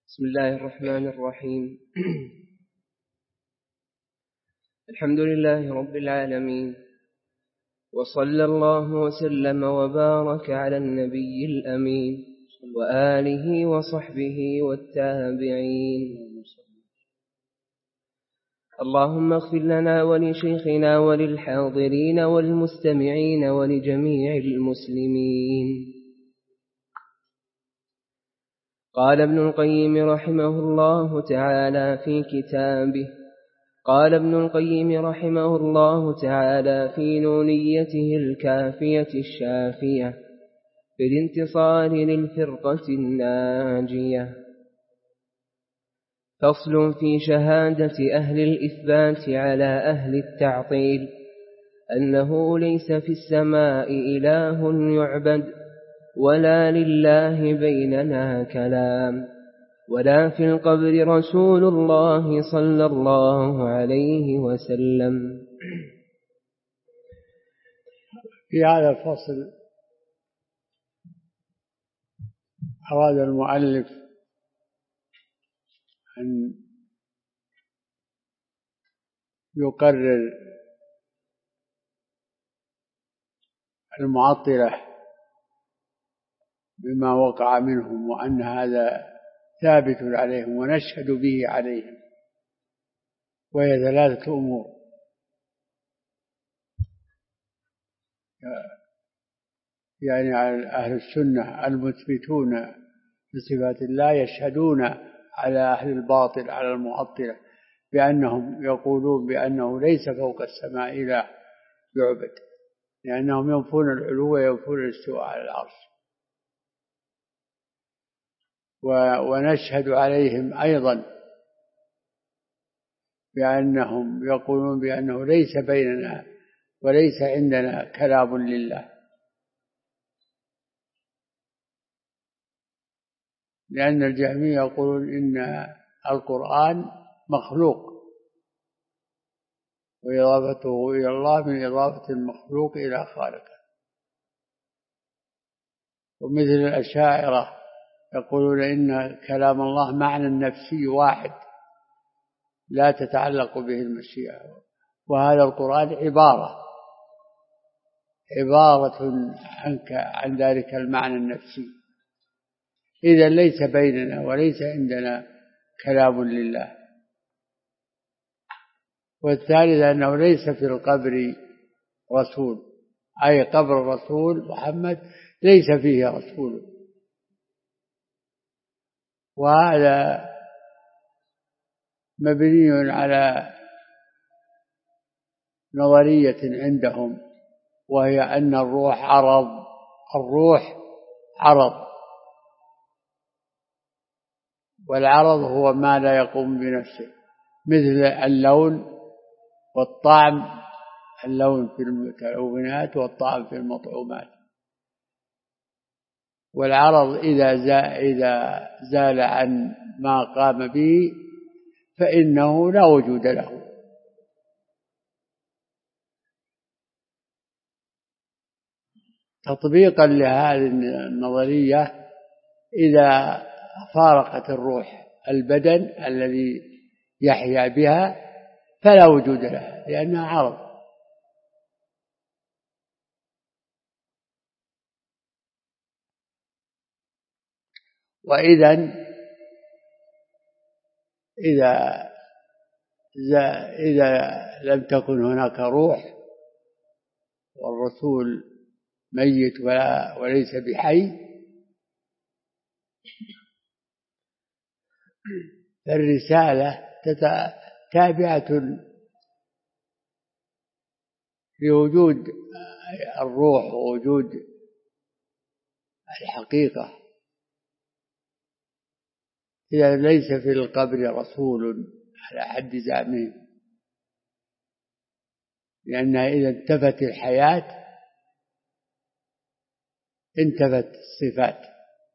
بسم الله الرحمن الرحيم. الحمد لله رب العالمين، وصلى الله وسلم وبارك على النبي الأمين وآله وصحبه والتابعين. اللهم اغفر لنا ولشيخنا وللحاضرين والمستمعين ولجميع المسلمين. قال ابن القيم رحمه الله تعالى في كتابه في نونيته الكافية الشافية بالانتصار للفرقة الناجية: فصل في شهادة أهل الإثبات على أهل التعطيل أنه ليس في السماء إله يعبد، ولا لله بيننا كلام، ولا في القبر رسول الله صلى الله عليه وسلم. في هذا الفصل أراد المؤلف أن يقرر المعطلة بما وقع منهم، وأن هذا ثابت عليهم ونشهد به عليهم، وهي ثلاثة أمور: يعني أهل السنة المثبتون لصفات الله يشهدون على أهل الباطل على المعطلة بأنهم يقولون بأنه ليس فوق السماء إله يعبد، لأنهم ينفون العلو وينفون الاستواء على العرش. ونشهد عليهم أيضا بأنهم يقولون بأنه ليس بيننا وليس عندنا كلام لله، لأن الجهمية يقولون إن القرآن مخلوق، وإضافته إلى الله من إضافة المخلوق إلى خالقه. ومثل الأشاعرة يقولون إن كلام الله معنى نفسي واحد لا تتعلق به المشيئة، وهذا القرآن عبارة عن ذلك المعنى النفسي. إذن ليس بيننا وليس عندنا كلام لله. والثالث أنه ليس في القبر رسول، أي قبر الرسول محمد ليس فيه رسول. وهذا مبني على نظرية عندهم، وهي أن الروح عرض، والعرض هو ما لا يقوم بنفسه، مثل اللون والطعم، اللون في المتلونات والطعم في المطعومات. والعرض إذا زال عن ما قام به فإنه لا وجود له. تطبيقا لهذه النظرية، إذا فارقت الروح البدن الذي يحيا بها فلا وجود لها، لأنها عرض. وإذن إذا لم تكن هناك روح والرسول ميت وليس بحي، فالرسالة تابعة لوجود الروح ووجود الحقيقة. إذا ليس في القبر رسول على حد زعمهم، لأنها إذا انتفت الحياة انتفت الصفات.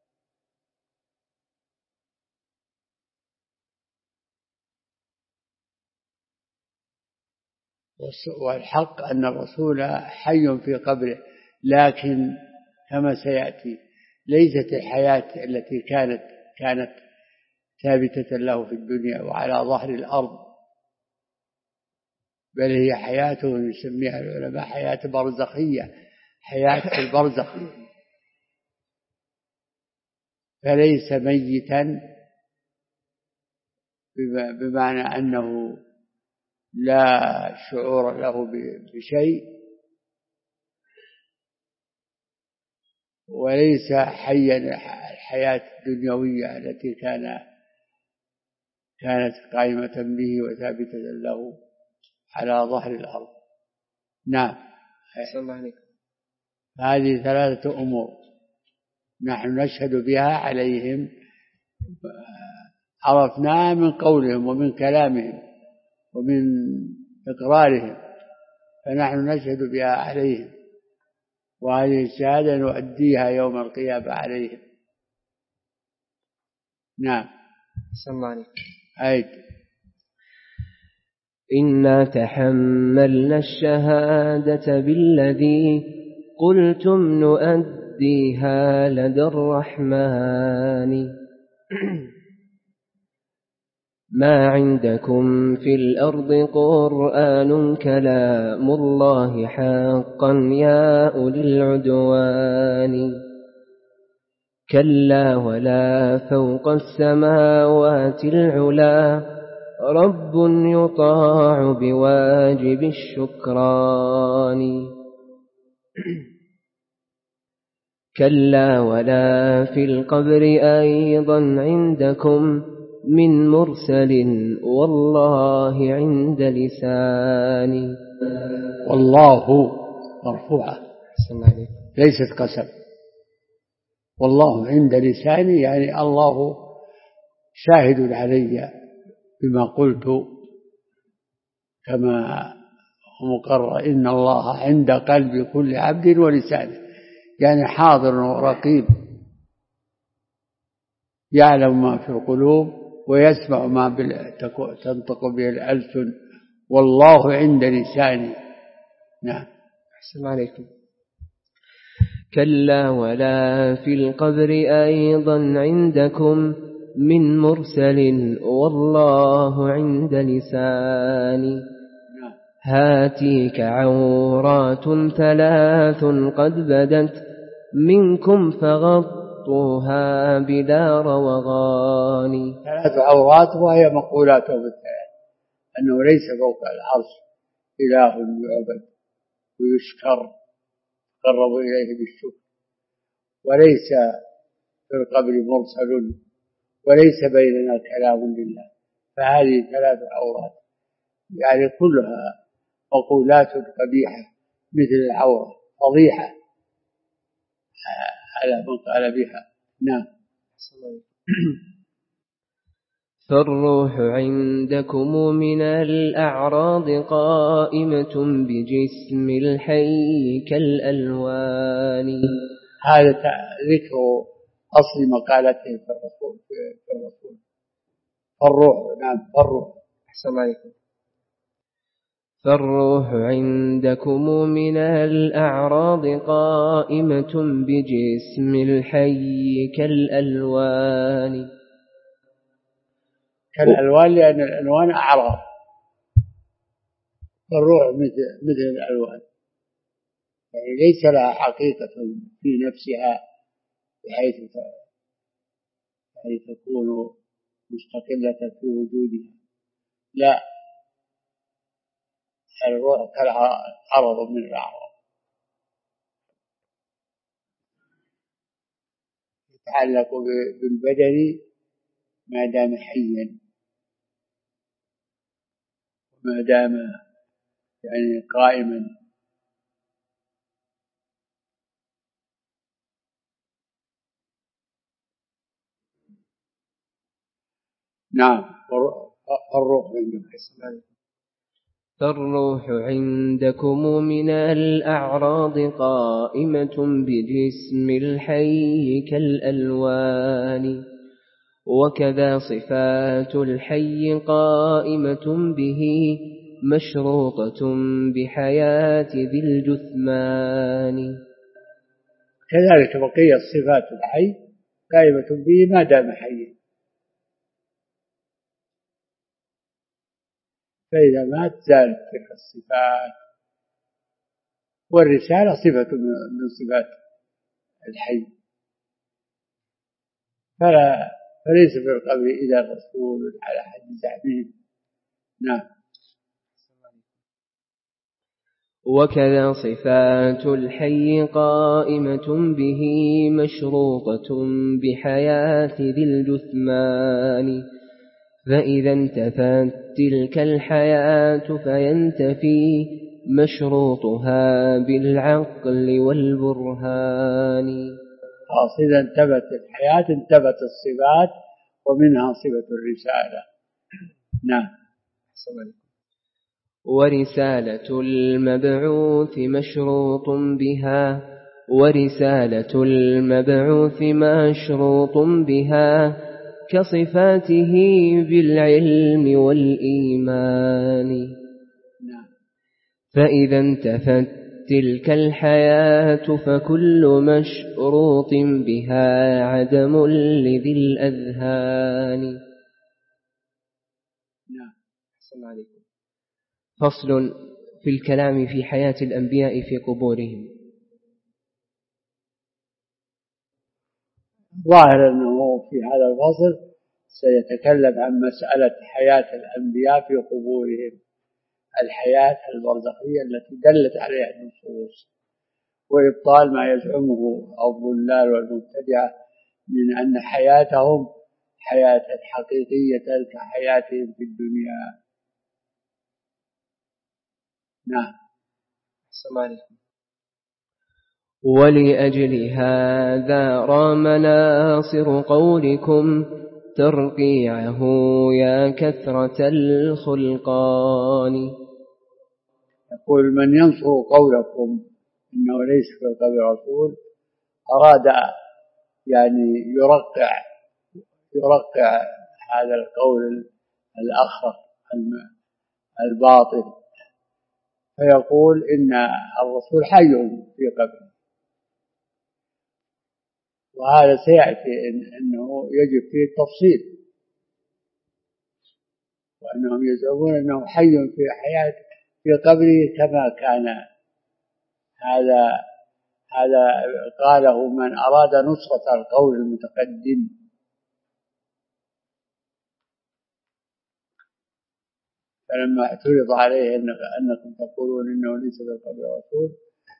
والحق أن الرسول حي في قبره، لكن كما سيأتي ليست الحياة التي كانت ثابتة له في الدنيا وعلى ظهر الأرض، بل هي حياته يسميها العلماء حياة برزخية، حياة في البرزخ، فليس ميتا بمعنى أنه لا شعور له بشيء، وليس حيا الحياة الدنيوية التي كانت قائمة به وثابتة له على ظهر الأرض. نعم. هذه ثلاثة أمور نحن نشهد بها عليهم، عرفناها من قولهم ومن كلامهم ومن إقرارهم، فنحن نشهد بها عليهم، وهذه الشهادة نؤديها يوم القيامة عليهم. نعم. صلى عليك. أيد. إنا تحملنا الشهادة بالذي قلتم نؤديها لدى الرحمن ما عندكم في الأرض قرآن كلام الله حقا يا أولي العدوان كلا ولا فوق السماوات العلا رب يطاع بواجب الشكران كلا ولا في القبر أيضا عندكم من مرسل والله عند لساني. والله مرفوعة ليست قسم، والله عند لساني يعني الله شاهد علي بما قلت، كما مقرر إن الله عند قلب كل عبد ولسانه، يعني حاضر ورقيب يعلم ما في القلوب ويسمع ما تنطق به الألسن، والله عند لساني. نعم. أحسن عليكم. كلا ولا في القبر أيضا عندكم من مرسل والله عند لساني هاتيك عورات ثلاث قد بدت منكم فغطوها بلا روغان. ثلاث عورات وهي مقولاتهم الثلاث، أنه ليس فوق العرش إله يعبد ويشكر قرب إليه بالشكر، وليس في القبر مرسل، وليس بيننا كلام لله، فهذه ثلاث عورات يعني كلها مقولات قبيحة مثل العورة فضيحة على من قال بها. نعم. فالروح عندكم من الأعراض قائمة بجسم الحي كالألوان. هذا ذكر أصل مقالته في الرسول. فالروح. نعم. فالروح. أحسن عليكم. فالروح عندكم من الأعراض قائمة بجسم الحي كالألوان. كالألوان لأن الألوان أعراض، فالروح مثل الألوان، يعني ليس لها حقيقة في نفسها بحيث تكون مستقلة في وجودها، لا، الروح كالعرض من الأعراض، يتعلق بالبدن ما دام حيا، ما دام يعني قائما. نعم. الروح عندكم. فالروح عندكم من الأعراض قائمة بجسم الحي كالألوان وكذا صفات الحي قائمة به مشروطة بحياة ذي الجثمان. كذلك بقية صفات الحي قائمة به ما دام حيا، فإذا مات زالت تلك الصفات. والرسالة صفة من صفات الحي، فليس في القبر إلا الرسول على حد زعمهم. نعم. وكذا صفات الحي قائمة به مشروطة بحياة ذي الجثمان، فإذا انتفت تلك الحياة فينتفي مشروطها بالعقل والبرهان. إذا انتفت الحياة انتفت الصفات ومنها صفة الرسالة. نعم. ورسالة المبعوث مشروط بها، ورسالة المبعوث مشروط بها كصفاته بالعلم والإيمان. فإذا انتفت تلك الحياة فكل مشروط بها عدم لذي الأذهان. فصل في الكلام في حياة الأنبياء في قبورهم. ظاهر أنه في هذا الفصل سيتكلم عن مسألة حياة الأنبياء في قبورهم، الحياة البرزخية التي دلت عليها النصوص، وإبطال ما يزعمه الضلال والمبتدعة من أن حياتهم حياة حقيقية كحياتهم في الدنيا. نعم. ولأجل هذا رام ناصر قولكم ترقيعه يا كثرة الخلقان. يقول من ينصر قولكم إنه ليس في القبر رسول، أراد يعني يرقع هذا القول الأخرق الباطل، فيقول إن الرسول حي في قبره، وهذا سيأتي أنه يجب فيه التفصيل، وأنهم يزعمون أنه حي في قبره كما كان. هذا قاله من أراد نصرة القول المتقدم. فلما اعترض عليه أنكم تقولون إنه ليس في القبر رسول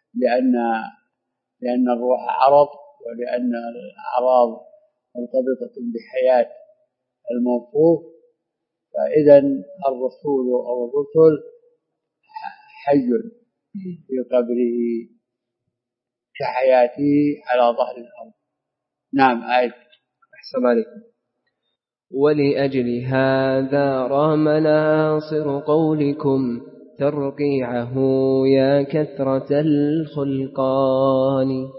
لأن الروح عرض، ولأن الأعراض مرتبطة بحياة الموصوف، فإذا الرسول أو الرسل حي في قبره كحياته على ظهر الأرض. نعم. أحسن عليكم. ولأجل هذا رام ناصر قولكم ترقيعه يا كثرة الخلقان.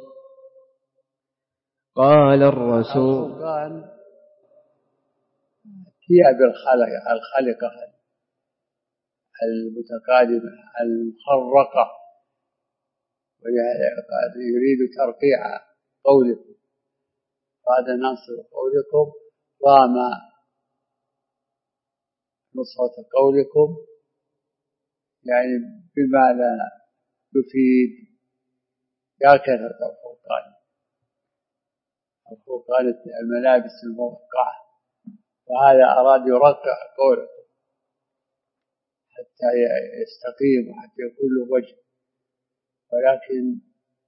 قال الرسول ثياب الخلقة المتقادمة المخرقة، يريد ترقيع قولكم. هذا ناصر قولكم رام نصرة قولكم، يعني بما لا يفيد يا كثرة الفرقان الملابس الموقعة، وهذا أراد يرقع قولكم حتى يستقيم وحتى يكون له وجه، ولكن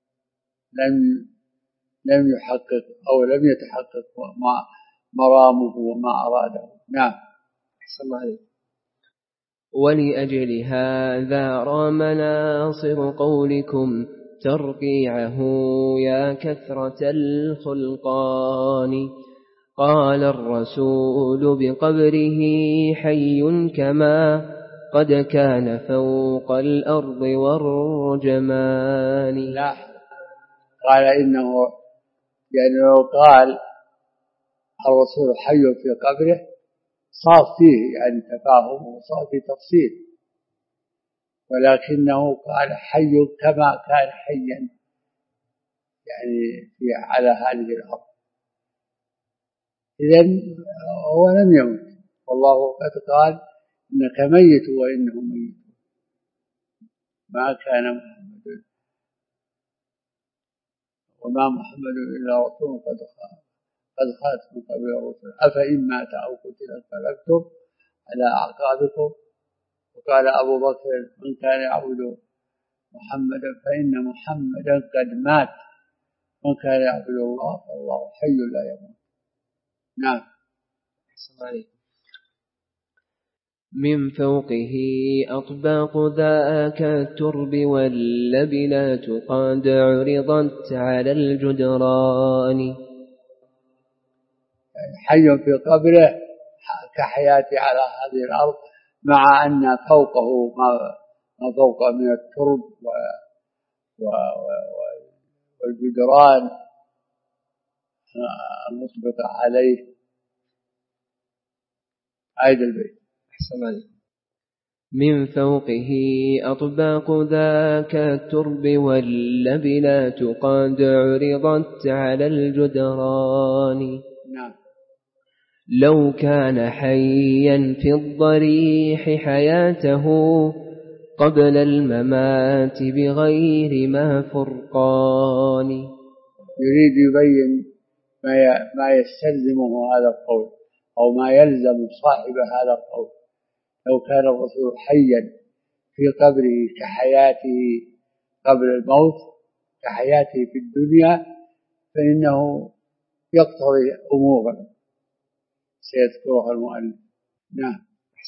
لم يحقق أو لم يتحقق مرامه وما أراده. نعم. أحسن الله عليك. ولأجل هذا رام ناصر قولكم ترقيعه يا كثرة الخلقان. قال الرسول بقبره حي كما قد كان فوق الأرض والرجمان. لا، قال إنه يعني لو قال الرسول حي في قبره صار فيه يعني تفاهم وصار فيه تفصيل، ولكنه قال حي كما كان حيا يعني على هذه الأرض. إذن هو لم يمت، والله قد قال إنك ميت وإنهم ميتون. ما كان محمد وما محمد إلا رسول قد خلت من قبل الرسل أفإن مات أو قتل انقلبتم على أعقابكم. وقال أبو بكر من كان يعبد محمدا فإن محمدا قد مات، من كان يعبد الله فالله حي لا يموت. نعم. من فوقه أطباق ذاك الترب واللبنات قد عرضت على الجدران. يعني حي في قبره كحياتي على هذه الأرض، مع أن فوقه ما فوق من الترب والجدران المطبقة عليه عيد البيت. من فوقه أطباق ذاك الترب واللبنات قد عرضت على الجدران. نعم. لو كان حيا في الضريح حياته قبل الممات بغير ما فرقان. يريد يبين ما يستلزمه هذا القول أو ما يلزم صاحب هذا القول. لو كان الرسول حيا في قبره كحياته قبل الموت كحياته في الدنيا فإنه يقتضي أمورا سيذكرها المؤلف. نعم.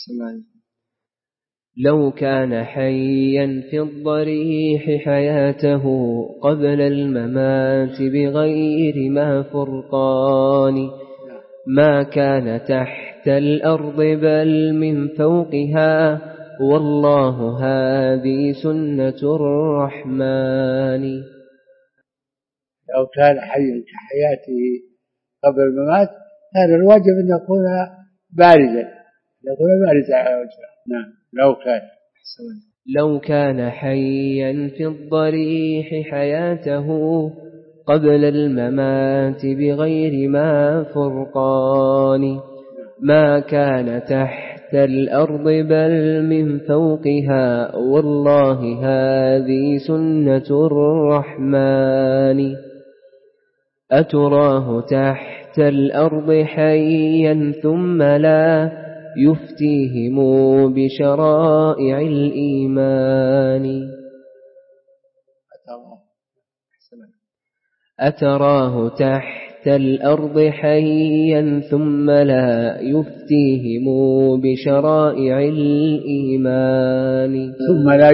لو كان حيا في الضريح حياته قبل الممات بغير ما فرقان ما كان تحت الأرض بل من فوقها والله هذه سنة الرحمن. لو كان حيا كحياته قبل الممات كان الواجب أن يكون بارزا على وجهه. نعم. لو كان حيا في الضريح حياته قبل الممات بغير ما فرقان ما كان تحت الأرض بل من فوقها والله هذه سنة الرحمن. أتراه تحت الأرض حيا ثم لا يفتيهم بشرائع الإيمان. أتراه تحت الأرض حيا ثم لا يفتيهم بشرائع الإيمان. ثم لا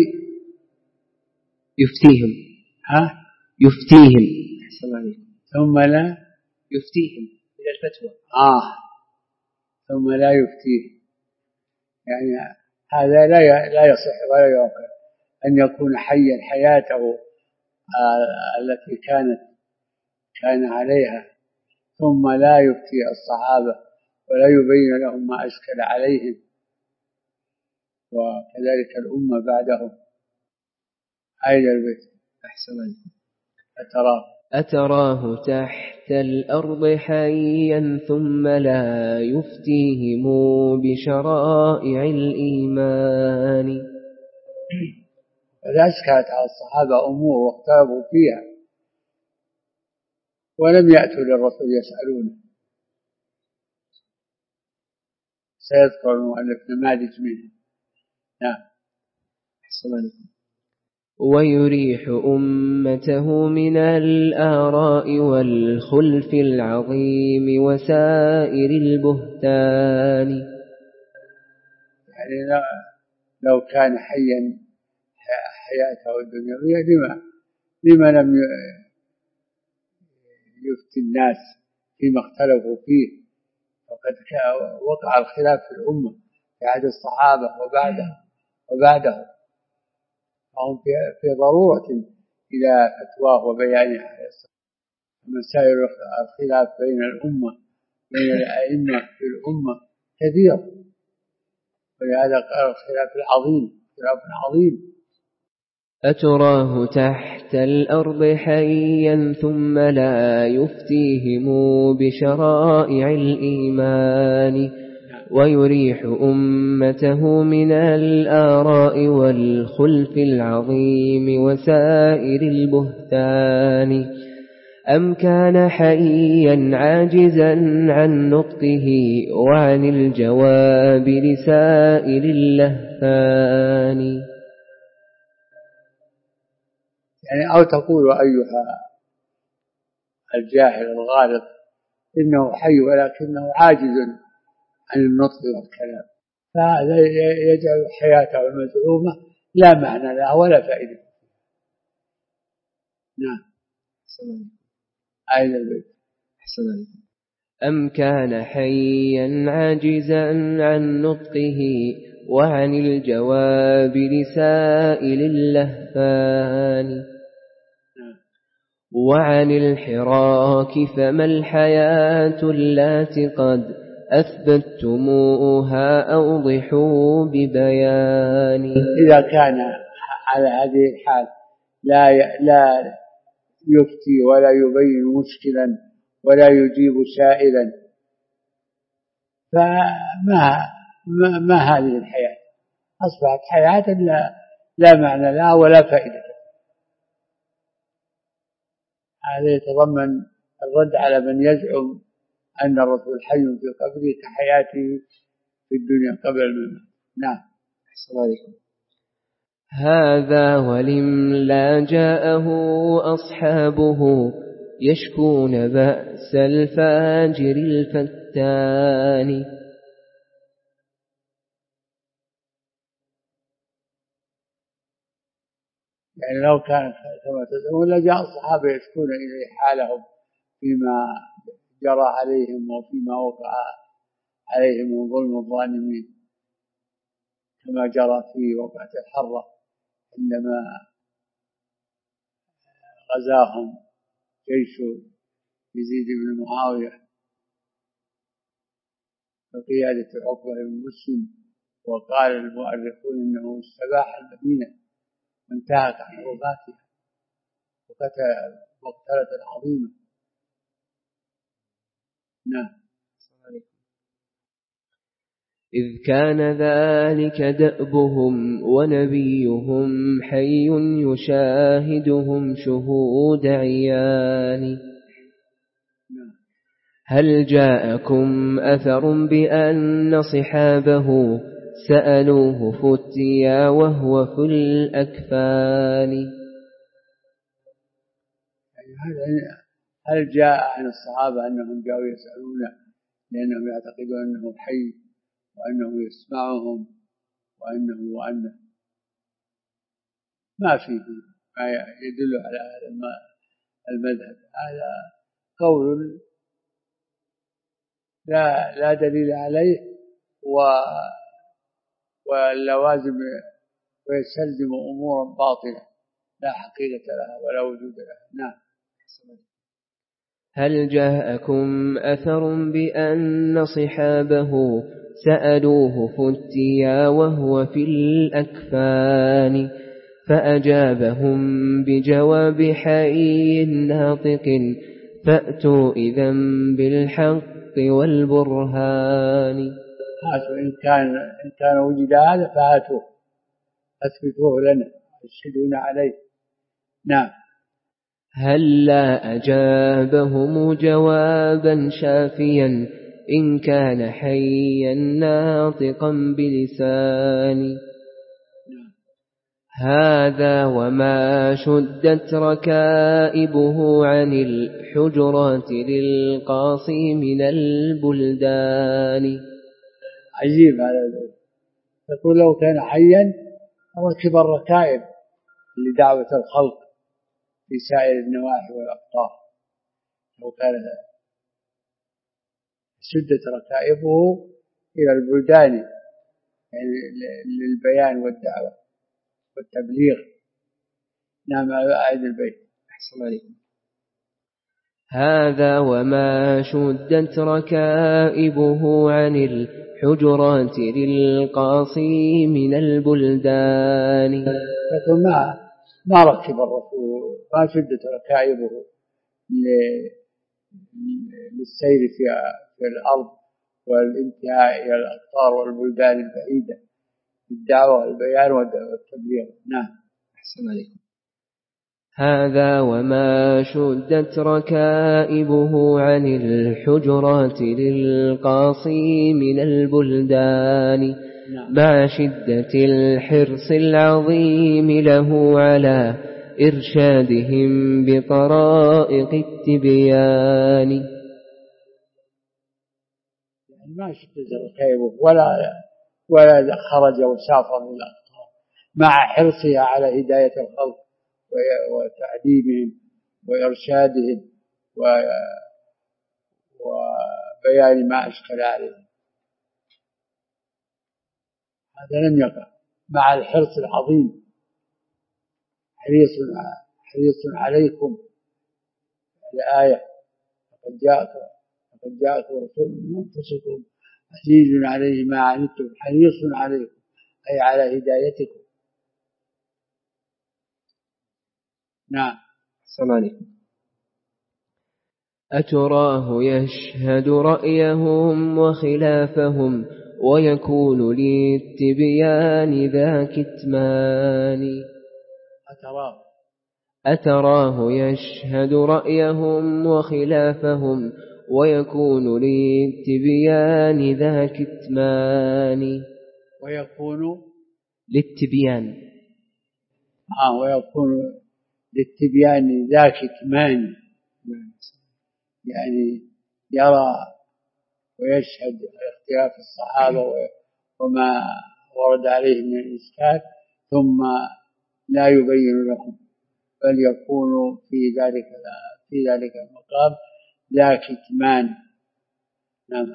يفتيهم ثم لا يفتيهم من الفتوى. ثم لا يفتيه، يعني هذا لا يصح ولا يعقل أن يكون حيا حياته التي كان عليها ثم لا يفتي الصحابة ولا يبين لهم ما أشكل عليهم، وكذلك الأمة بعدهم. أين البيت؟ أتراه تحت الأرض حيا ثم لا يفتيهم بشرائع الإيمان. فلا أشكلت على الصحابة أمور واختلفوا فيها ولم يأتوا للرسول يسألونه. سيذكر المؤلف نماذج منه. نعم. ويريح أمته من الآراء والخلف العظيم وسائر البهتان. يعني لو كان حيا حياته الدنيوية لما لم يفتي الناس فيما اختلفوا فيه، وقد وقع الخلاف في الأمة في عهد الصحابة وبعدهم فهم في ضرورة إلى فتواه وبيانها. مسائل الخلاف بين الأمة بين الأئمة في الأمة كثير، ولهذا قال الخلاف عظيم. أتراه تحت الأرض حيا ثم لا يفتيهم بشرائع الإيمان ويريح أمته من الآراء والخلف العظيم وسائر البهتان. أم كان حيا عاجزا عن نطقه وعن الجواب لسائر اللهفان. يعني أو تقول أيها الجاهل الغالط إنه حي ولكنه عاجز عن النطق والكلام، فهذا يجعل حياته المزعومة لا معنى لها ولا فائدة. نعم. آية البيت. أم كان حيا عاجزا عن نطقه وعن الجواب لسائل اللهفان. وعن الحراك فما الحياة التي قد أثبتموها أوضحوا ببيان. إذا كان على هذه الحال لا يفتي ولا يبين مشكلا ولا يجيب سائلا، فما هذه الحياة؟ أصبحت حياة لا معنى لها ولا فائدة. هذا يتضمن الرد على من يزعم أن الرسول حي في قبره كحياته في الدنيا قبل الممات. نعم. أحسن عليكم. هذا ولم لا جاءه أصحابه يشكون بأس الفاجر الفتان. يعني لو كان كما تدعون لجاء الصحابة يشكون إليه حالهم فيما جرى عليهم وفيما وقع عليهم من ظلم الظالمين، كما جرى في وقعة الحرة عندما غزاهم جيش يزيد بن معاوية بقيادة عقبة بن مسلم، وقال المؤرخون إنه استباح المدينة وانتهك حرماتها وقتل مقتلة عظيمة. نعم. إذ كان ذلك دأبهم ونبيهم حي يشاهدهم شهود عيان. هل جاءكم أثر بأن صحابه سألوه فتيا وهو في الأكفان. هل جاء عن الصحابة أنهم جاءوا يسألونه لأنهم يعتقدون أنه حي وأنه يسمعهم وأنه ما فيه ما يدل على هذا المذهب. هذا قول لا دليل عليه واللوازم ويستلزم أمورا باطلة لا حقيقة لها ولا وجود لها. نعم. هل جاءكم أثر بأن صحابه سألوه فتيا وهو في الأكفان فأجابهم بجواب حي ناطق فأتوا إذن بالحق والبرهان. إن كان وجد هذا فأتوه أثبتوه لنا أشهدونا عليه. نعم. هل لا أجابهم جوابا شافيا إن كان حيا ناطقا بلسان. هذا وما شدت ركائبه عن الحجرات للقاصي من البلدان. عجيب هذا. يقول لو كان حيا ركب الركائب لدعوة الخلق في سائر النواحي والأقطار. لو كان شدت ركائبه إلى البلدان يعني للبيان والدعوة والتبليغ. نعم. أعيد البيت. أحسن عليكم. هذا وما شدت ركائبه عن الحجرات للقاصي من البلدان. لكن ما ركب الرسول ما شدت ركائبه للسير في الأرض والانتهاء إلى الأقطار والبلدان البعيدة بالدعوة والبيان والتبليغ. نعم. أحسن عليكم. هذا وما شدت ركائبه عن الحجرات للقاصي من البلدان مع شدة الحرص العظيم له على إرشادهم بطرائق التبيان. ما شدت ركائبه ولا خرج وسافر من الأقطار، مع حرصها على هداية الخلق وتعليمهم وإرشادهم وبيان ما أشكل عليهم. هذا لم يقع، مع الحرص العظيم. حريص عليكم الآية لقد جاءكم رسول من أنفسكم عزيز عليه ما عنتم حريص عليكم أي على هدايتكم. نعم. السلام عليكم. أتراه يشهد رأيهم وخلافهم ويكون للتبيان ذا كتمان. أتراه يشهد رأيهم وخلافهم ويكون للتبيان ذا كتمان. ويكون للتبيان ويكون للتبيان ذا كتمان، يعني يرى ويشهد اختلاف الصحابة وما ورد عليه من الإشكال ثم لا يبين لهم، بل يكون في ذلك المقام ذا كتمان. نعم.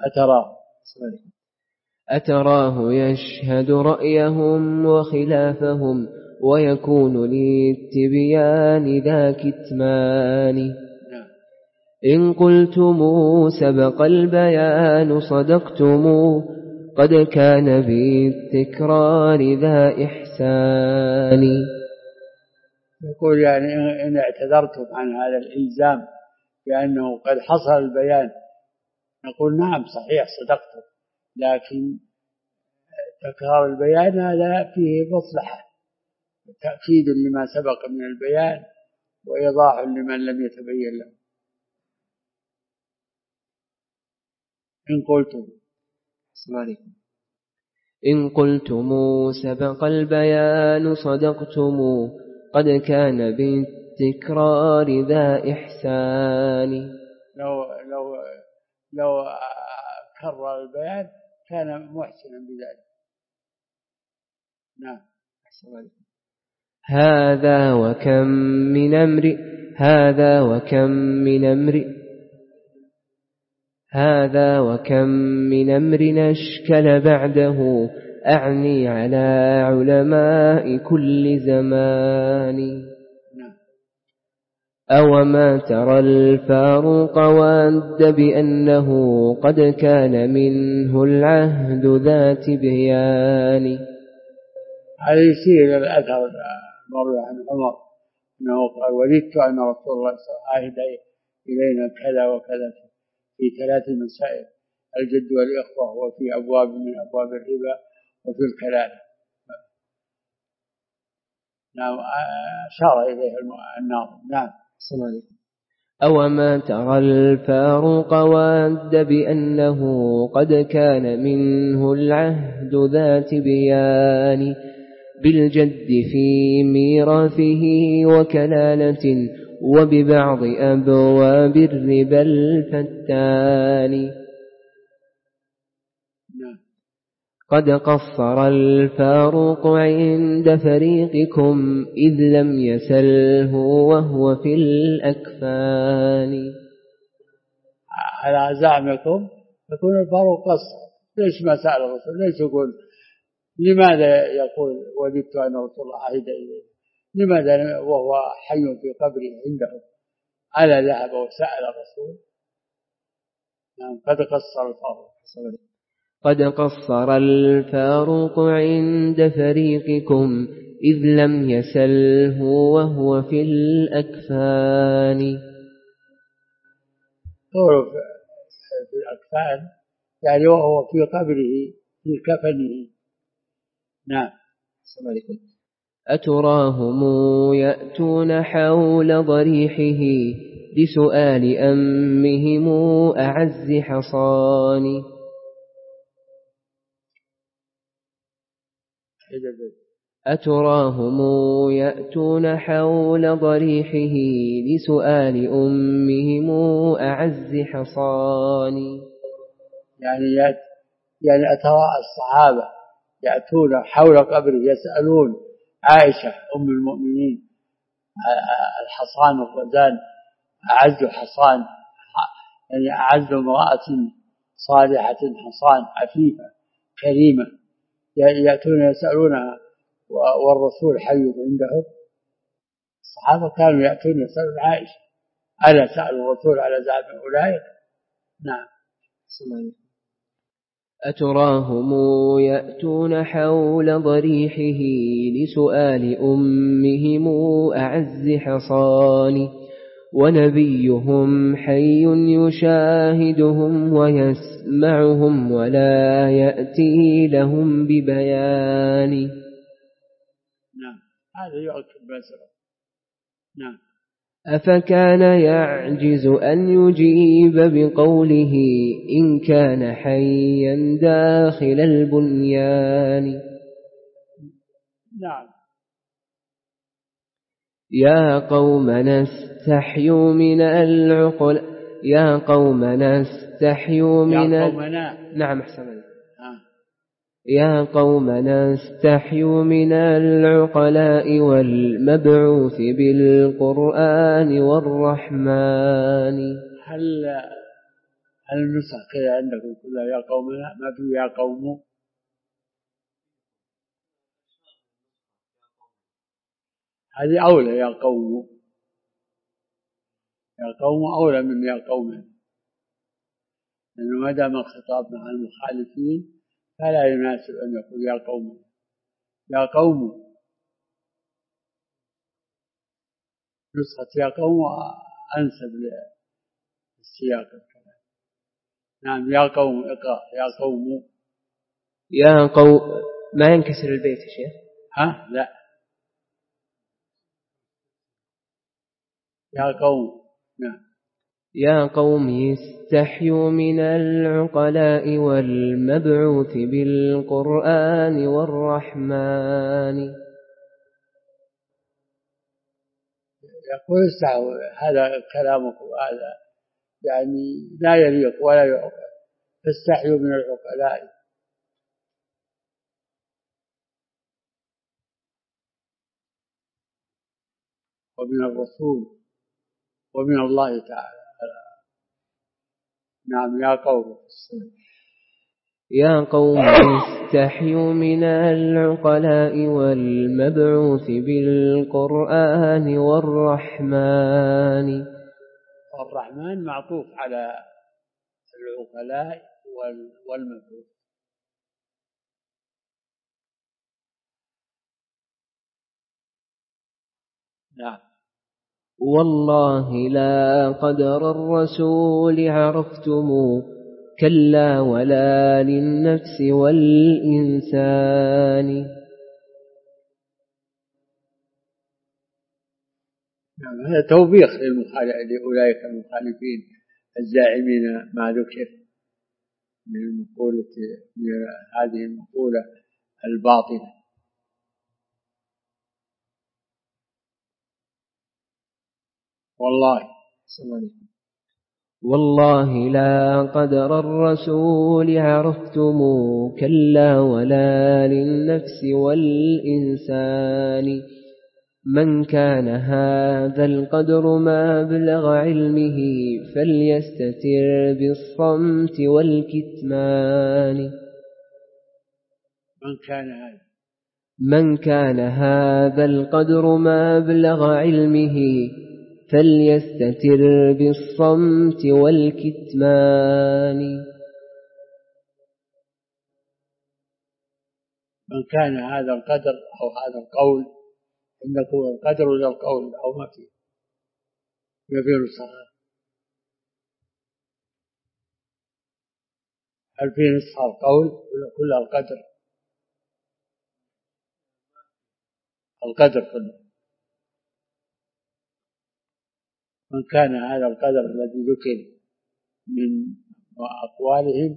أتراه يشهد رأيهم وخلافهم ويكون للتبيان ذا كتمان. إن قلتم سبق البيان صدقتم قد كان بالتكرار ذا إحسان. يقول يعني إن اعتذرتم عن هذا الإلزام بأنه قد حصل البيان، نقول نعم صحيح صدقتم، لكن تكرار البيان هذا فيه مصلحة، تأكيد لما سبق من البيان وإيضاح لمن لم يتبين له. إن قلتم سبق البيان صدقتم قد كان بالتكرار ذا إحسان. لو كرر البيان كان محسنا بذلك. نعم. هذا وكم من أمر أشكل بعده أعني على علماء كل زمان. أوما ترى الفاروق واد بأنه قد كان منه العهد ذا تبيان. هذا يشير إلى الأثر المروي عن عمر أنه قال وددت أن رسول الله صلى الله عليه وسلم عهد إلينا كذا وكذا في 3 مسائل: الجد والإخوة، وفي أبواب من أبواب الربا، وفي الكلالة. نعم. أشار إليه الناظم. نعم. أوما ترى الفاروق واد بأنه قد كان منه العهد ذا تبيان بالجد في ميراثه وكلالة وببعض أبواب الربا الفتان. قد قصر الفاروق عند فريقكم إذ لم يسله وهو في الأكفان. على زعمكم يكون الفاروق قصر. ليش ما سأل الرسول؟ ليش يقول لماذا يقول وددت أن رسول الله عهد إليه؟ لماذا وهو حي في قبره عنده ألا ذهب وسأل الرسول؟ قد قصر الفاروق. قد قصر الفاروق عند فريقكم إذ لم يسله وهو في الأكفان. قوله في الأكفان يعني وهو في قبره في كفنه. نعم. السلام عليكم. أتراهم يأتون حول ضريحه لسؤال أمهم أعز حصان. أتراهم يأتون حول ضريحه لسؤال أمهم أعز حصان. يعني أترى الصحابة يأتون حول قبره يسألون عائشة أم المؤمنين الحصان والرزان أعز حصان، يعني أعز امرأة صالحة حصان عفيفة كريمة، يأتون يسألونها والرسول حي عندهم. الصحابة كانوا يأتون يسألون عائشة ألا سألوا الرسول على زعم أولئك. نعم. أتراهم يأتون حول ضريحه لسؤال أمهم أعز حصان. ونبيهم حي يشاهدهم ويسمعهم ولا يأتي لهم ببيان. نعم. هذا يؤكد بسره. نعم. أفكان يعجز أن يجيب بقوله إن كان حيا داخل البنيان. نعم. يا قومنا استحيوا من العقل. يا قومنا استحيوا من يا قومنا. نعم أحسن. يا قومنا استحيوا من العقلاء والمبعوث بالقرآن والرحمن. هل النسخ كذا عندكم كلها يا قومنا، ما في يا قوم؟ هذه أولى، يا قوم، يا قوم أولى من يا قومنا، لأنه ما دام الخطاب مع المخالفين فلا يناسب أن يقول يا قوم. يا قوم نسخة يا قوم أنسب للسياق الكلام. نعم. يا قوم اقرأ يا قوم. يا قوم ما ينكسر البيت يا شيخ. لا. يا قوم. نعم. يا قوم استحيوا من العقلاء والمبعوث بالقرآن والرحمن. يقول استحوا، هذا كلامكم هذا يعني لا يليق ولا يعقل. فاستحيوا من العقلاء ومن الرسول ومن الله تعالى. نعم. يا قوم. يا قوم استحيوا من العقلاء والمبعوث بالقرآن والرحمن. الرحمن معطوف على العقلاء والمبعوث. نعم. والله لا قدر الرسول عرفتم كلا ولا للنفس والإنسان. نعم. هذا توبيخ لأولئك المخالفين الزاعمين ما ذكر من هذه المقولة الباطلة. والله لا قدر الرسول عرفتم كلا ولا للنفس والإنسان. من كان هذا القدر مبلغ علمه فليستتر بالصمت والكتمان. من كان هذا القدر مبلغ علمه فليستتر بالصمت والكتمان. من كان هذا القدر أو هذا القول، عندكم القدر ولا القول أو ما فيه يفير الصغار. هل فيه نسخ القول ولا كلها القدر؟ القدر كله. من كان هذا القدر الذي ذكر من أقوالهم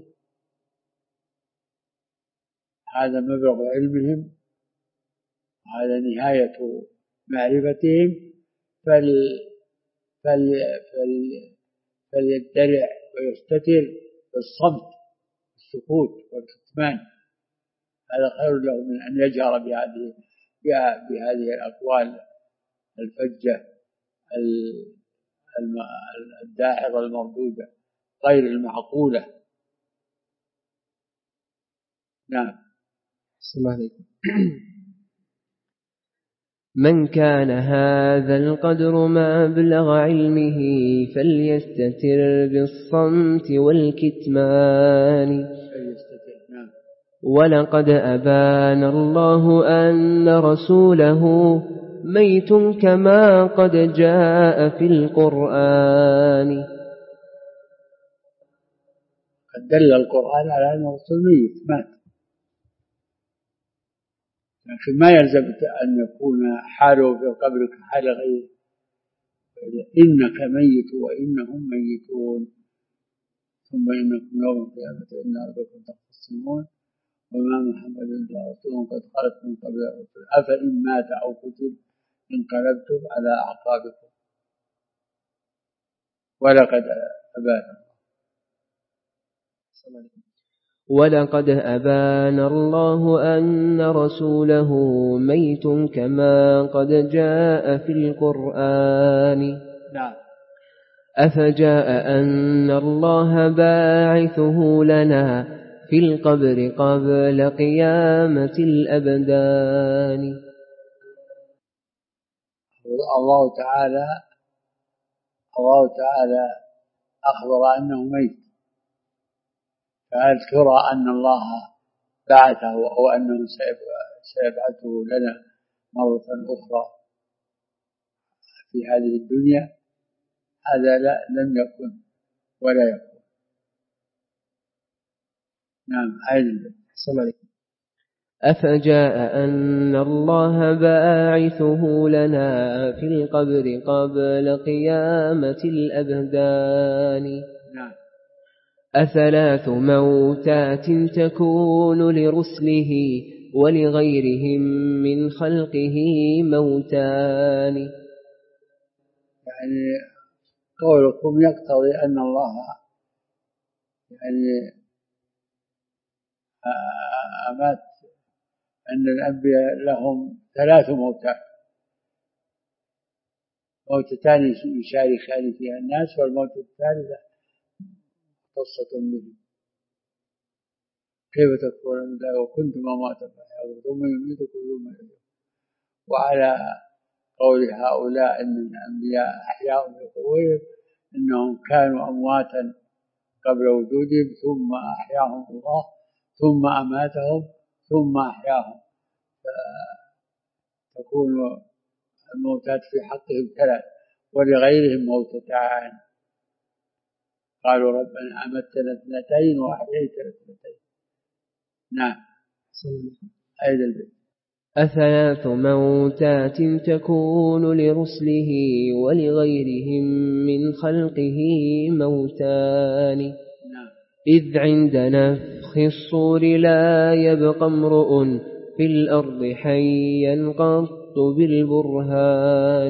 هذا مبلغ علمهم، هذا نهاية معرفتهم، فل فل فل فليدرع ويستتر بالصمت والسكوت والكتمان. هذا خير له من أن يجهر بهذه الأقوال الفجة الداحضة المردودة غير المعقولة. نعم. السلام عليكم. من كان هذا القدر مبلغ علمه فليستتر بالصمت والكتمان. ولقد أبان الله أن رسوله ميت كما قد جاء في القرآن. قد دل القرآن على أن الرسول ميت مات، لكن ما يلزم أن يكون حاله في القبر كحال غيره. إنك ميت وإنهم ميتون ثم إنكم يوم القيامة إن ربكم تختصمون وما محمد إلا رسول قد خلت من قبل الرسل أفإن مات أو قتل انقلبتم على أعقابكم. ولقد أبان الله أن رسوله ميت كما قد جاء في القرآن. نعم. أفجاء أن الله باعثه لنا في القبر قبل قيامة الأبدان. الله تعالى أخبر أنه ميت، فهل ترى أن الله بعثه أو أنه سيبعثه لنا مرة أخرى في هذه الدنيا؟ هذا لم يكن ولا يكون. نعم. أيضا أفجاء أن الله باعثه لنا في القبر قبل قيامة الأبدان. نعم. أثلاث موتات تكون لرسله ولغيرهم من خلقه موتان. يعني قولكم يقتضي أن الله أمات أن الأنبياء لهم 3 موتات، موتتان يشاركان فيها الناس، والموت الثالثة قصة بهم. كيف تكفرون بالله وكنتم أمواتا فأحياكم ثم يميتكم ثم يحييكم. وعلى قول هؤلاء أن الأنبياء أحياء في قبورهم إنهم كانوا أمواتا قبل وجودهم ثم أحياهم الله ثم أماتهم ثم أحياهم، فتكون الموتات في حقهم 3 ولغيرهم موتتان. قالوا ربنا أمتنا 2 وأحييتنا 2. نعم. أيضا البيت. أثلاث موتات تكون لرسله ولغيرهم من خلقه موتان. نعم. إذ عند نفخ الصور لا يبقى امرؤ في الأرض حيا قط بالبرهان.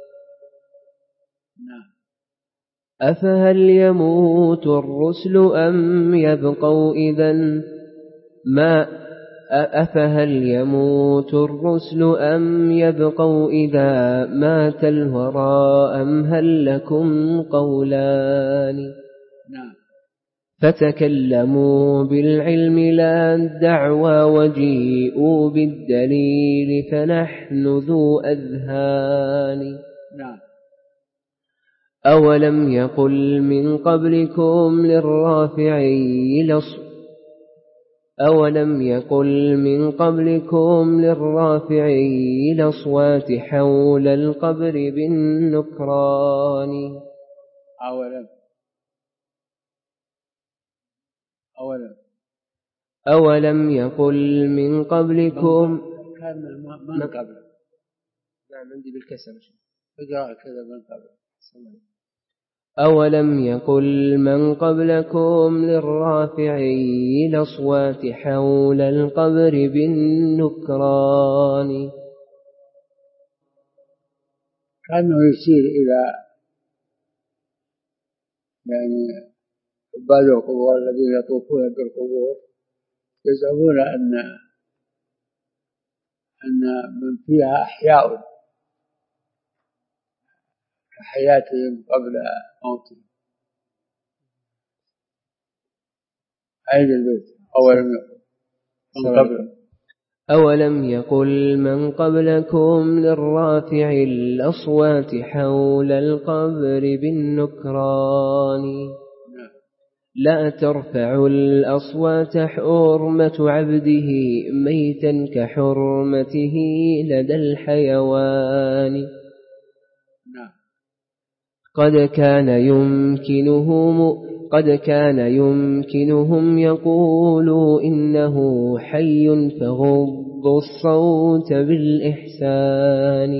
نعم. أفهل يموت الرسل أم يبقوا إذن ما أفهل يموت الرسل أم يبقوا إذا مات الورى أم هل لكم قولان. نعم. فتكلموا بالعلم لا الدعوى وجيئوا بالدليل فنحن ذو أذهان. نعم. أولم يقل من قبلكم للرافعي الأصوات حول القبر بالنكران. أولم أولم يقل من قبلكم كان من قبل. نعم عندي بالكسر. اقرأ كذا من قبل. أولم يقل من قبلكم للرافعي الأصوات حول القبر بالنكران. كأنه يشير إلى يعني عباد القبور الذين يطوفون بالقبور يزعمون أن من فيها أحياء كحياتهم قبل موتهم. أين البيت؟ أولم يقل من قبلكم للرافع الأصوات حول القبر بالنكران. لا ترفعوا الأصوات حرمة عبده ميتا كحرمته لدى الحيوان. قد كان يمكنهم يقولوا إنه حي فغضوا الصوت بالإحسان.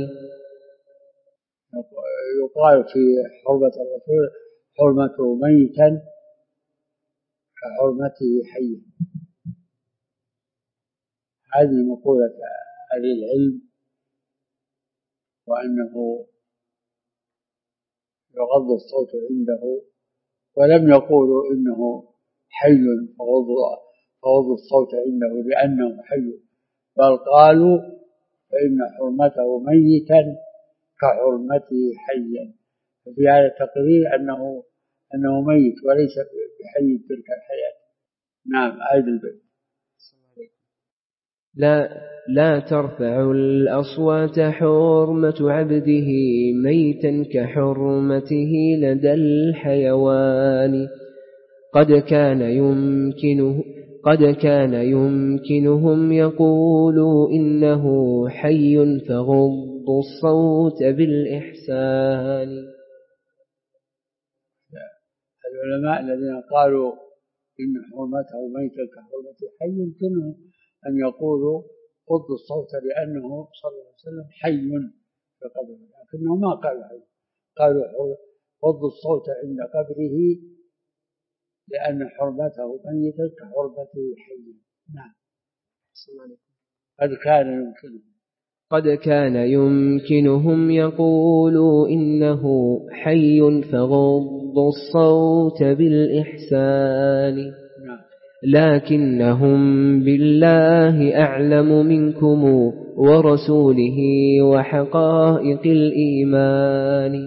يقال في حرمة الرسول حرمته ميتا كحرمته حيا. هذه مقولة أهل العلم، وأنه يغض الصوت عنده، ولم يقولوا إنه حي فغضوا الصوت عنده لأنه حي، بل قالوا فإن حرمته ميتا كحرمته حيا. ففي هذا تقرير أنه ميت وليس بحي تلك الحياة. نعم عيد البيت. لا ترفعوا الأصوات حرمة عبده ميتا كحرمته لدى الحيوان. قد كان يمكنهم يقولوا إنه حي فغضوا الصوت بالإحسان. العلماء الذين قالوا إن حرمته ميتا كحرمته حي يمكنهم أن يقولوا غضوا الصوت لأنه صلى الله عليه وسلم حي في قبره، لكنه ما قالوا حي، قالوا غضوا الصوت عند قبره لأن حرمته ميتا كحرمته حي. نعم. قد كان يمكنهم يقولوا إنه حي فغضوا الصوت بالإحسان. لكنهم بالله أعلم منكم ورسوله وحقائق الإيمان.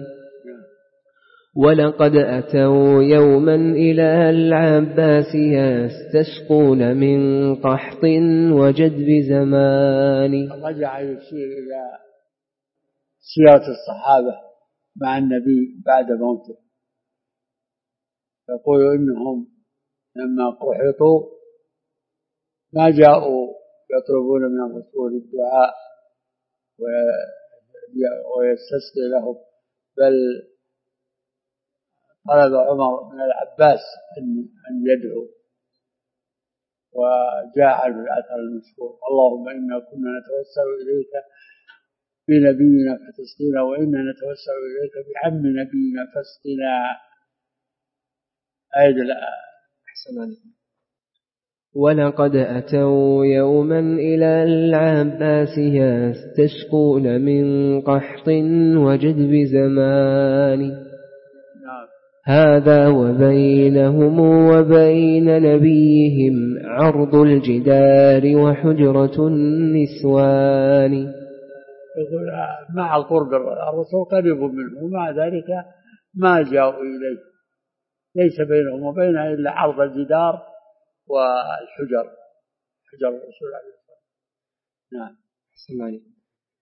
ولقد أتوا يوما إلى العباس يستسقون من قحط وجدب زمان. رجع يشير إلى سيرة الصحابة مع النبي بعد موته، يقول إنهم لما قحطوا ما جاءوا يطلبون من الرسول الدعاء ويستسقي لهم، بل طلب عمر من العباس أن يدعو، وجاء الأثر المشهور: اللهم إنا كنا نتوسل إليك بنبينا فتسقينا، وإنا نتوسل إليك بعم نبينا فاسقنا. أحسن عليكم. ولقد أتوا يوما إلى العباس يستسقون من قحط وجدب زمان. هذا وبينهم وبين نبيهم عرض الجدار وحجرة النسوان. يقول مع قرب الرسول قريب منه، ومع ذلك ما جاءوا إليه، ليس بينهم وبينه إلا عرض الجدار والحجر، حجر الرسول عليه الصلاة والسلام. نعم.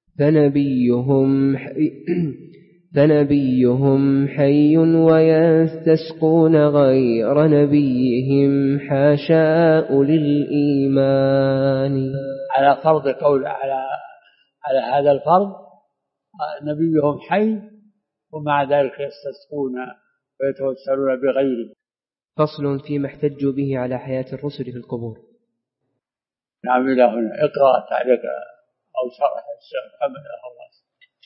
فنبيهم حي ويستسقون غير نبيهم حاشاء للإيمان. على فرض قول على هذا الفرض نبيهم حي، ومع ذلك يستسقون ويتوسلون بغيره. فصل فيما احتجوا به على حياة الرسل في القبور. نعمله هنا. اقرأ تعليق أو شرح الشيخ محمد الخواص.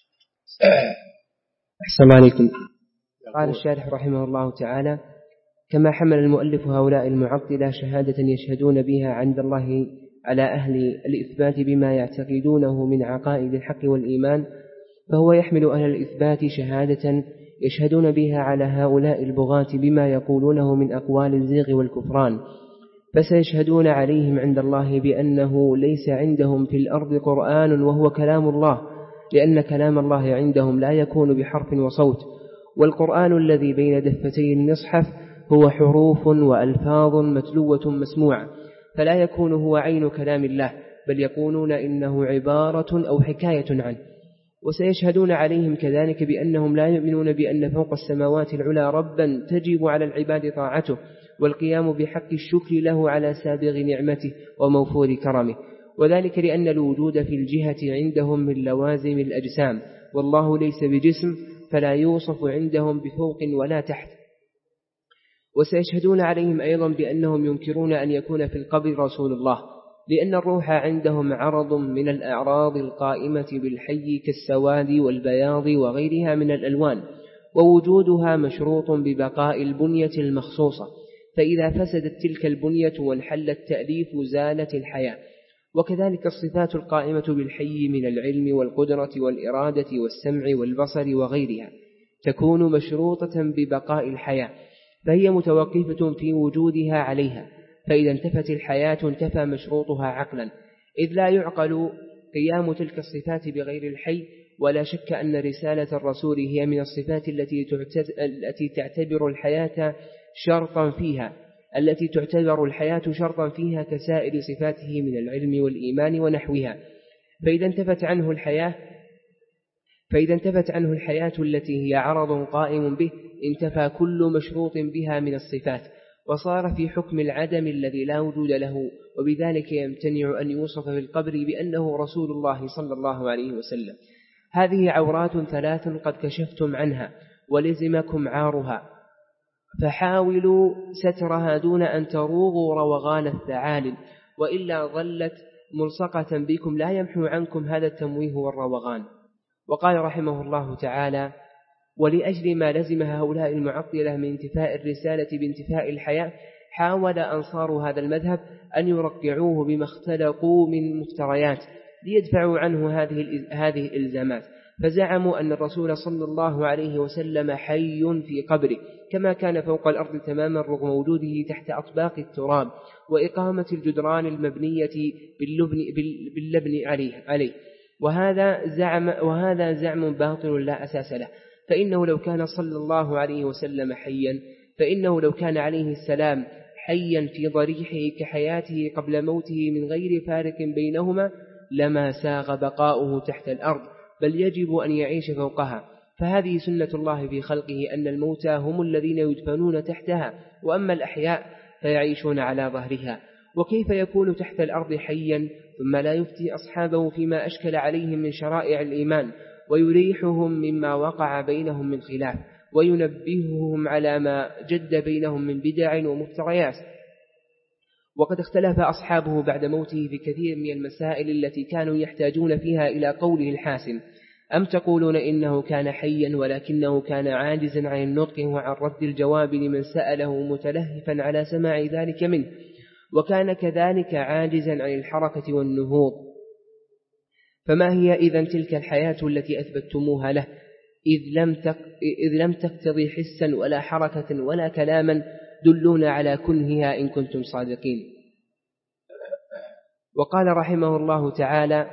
أحسن عليكم. قال الشارح رحمه الله تعالى: كما حمل المؤلف هؤلاء المعطلة شهادة يشهدون بها عند الله على أهل الإثبات بما يعتقدونه من عقائد الحق والإيمان، فهو يحمل أهل الإثبات شهادة يشهدون بها على هؤلاء البغاة بما يقولونه من أقوال الزيغ والكفران، فسيشهدون عليهم عند الله بأنه ليس عندهم في الأرض قرآن وهو كلام الله، لأن كلام الله عندهم لا يكون بحرف وصوت، والقرآن الذي بين دفتي المصحف هو حروف وألفاظ متلوة مسموعة، فلا يكون هو عين كلام الله، بل يقولون إنه عبارة أو حكاية عنه. وسيشهدون عليهم كذلك بأنهم لا يؤمنون بأن فوق السماوات العلى ربا تجب على العباد طاعته والقيام بحق الشكر له على سابغ نعمته وموفور كرمه، وذلك لأن الوجود في الجهة عندهم من لوازم الأجسام، والله ليس بجسم فلا يوصف عندهم بفوق ولا تحت. وسيشهدون عليهم أيضا بأنهم ينكرون أن يكون في القبر رسول الله، لأن الروح عندهم عرض من الأعراض القائمة بالحي كالسواد والبياض وغيرها من الألوان، ووجودها مشروط ببقاء البنية المخصوصة، فإذا فسدت تلك البنية وانحل التأليف زالت الحياة. وكذلك الصفات القائمة بالحي من العلم والقدرة والإرادة والسمع والبصر وغيرها تكون مشروطة ببقاء الحياة، فهي متوقفة في وجودها عليها، فإذا انتفت الحياة انتفى مشروطها عقلا، إذ لا يعقل قيام تلك الصفات بغير الحي. ولا شك أن رسالة الرسول هي من الصفات التي تعتبر الحياة شرطا فيها كسائر صفاته من العلم والإيمان ونحوها، فإذا انتفت عنه الحياة التي هي عرض قائم به انتفى كل مشروط بها من الصفات، وصار في حكم العدم الذي لا وجود له، وبذلك يمتنع أن يوصف في القبر بأنه رسول الله صلى الله عليه وسلم. هذه عورات ثلاث قد كشفتم عنها ولزمكم عارها، فحاولوا سترها دون أن تروغوا روغان الثعالب، وإلا ظلت ملصقة بكم لا يمحو عنكم هذا التمويه والروغان. وقال رحمه الله تعالى: ولأجل ما لزم هؤلاء المعطلة من انتفاء الرسالة بانتفاء الحياة، حاول أنصار هذا المذهب أن يرقعوه بما اختلقوا من مفتريات ليدفعوا عنه هذه الإلزامات، فزعموا أن الرسول صلى الله عليه وسلم حي في قبره كما كان فوق الأرض تماما رغم وجوده تحت أطباق التراب وإقامة الجدران المبنية باللبن عليه، وهذا زعم باطل لا أساس له، فإنه لو كان صلى الله عليه وسلم حيا، فإنه لو كان عليه السلام حيا في ضريحه كحياته قبل موته من غير فارق بينهما لما ساغ بقاؤه تحت الأرض، بل يجب أن يعيش فوقها، فهذه سنة الله في خلقه أن الموتى هم الذين يدفنون تحتها، وأما الأحياء فيعيشون على ظهرها. وكيف يكون تحت الأرض حيا ثم لا يفتي أصحابه فيما أشكل عليهم من شرائع الإيمان، ويريحهم مما وقع بينهم من خلاف، وينبههم على ما جد بينهم من بدع ومفتريات؟ وقد اختلف أصحابه بعد موته في كثير من المسائل التي كانوا يحتاجون فيها إلى قوله الحاسم: أم تقولون إنه كان حيا ولكنه كان عاجزا عن النطق وعن رد الجواب لمن سأله متلهفا على سماع ذلك منه، وكان كذلك عاجزا عن الحركة والنهوض، فما هي إذن تلك الحياة التي أثبتموها له، إذ لم تقتضي حسا ولا حركة ولا كلاما؟ دلونا على كنهها إن كنتم صادقين. وقال رحمه الله تعالى: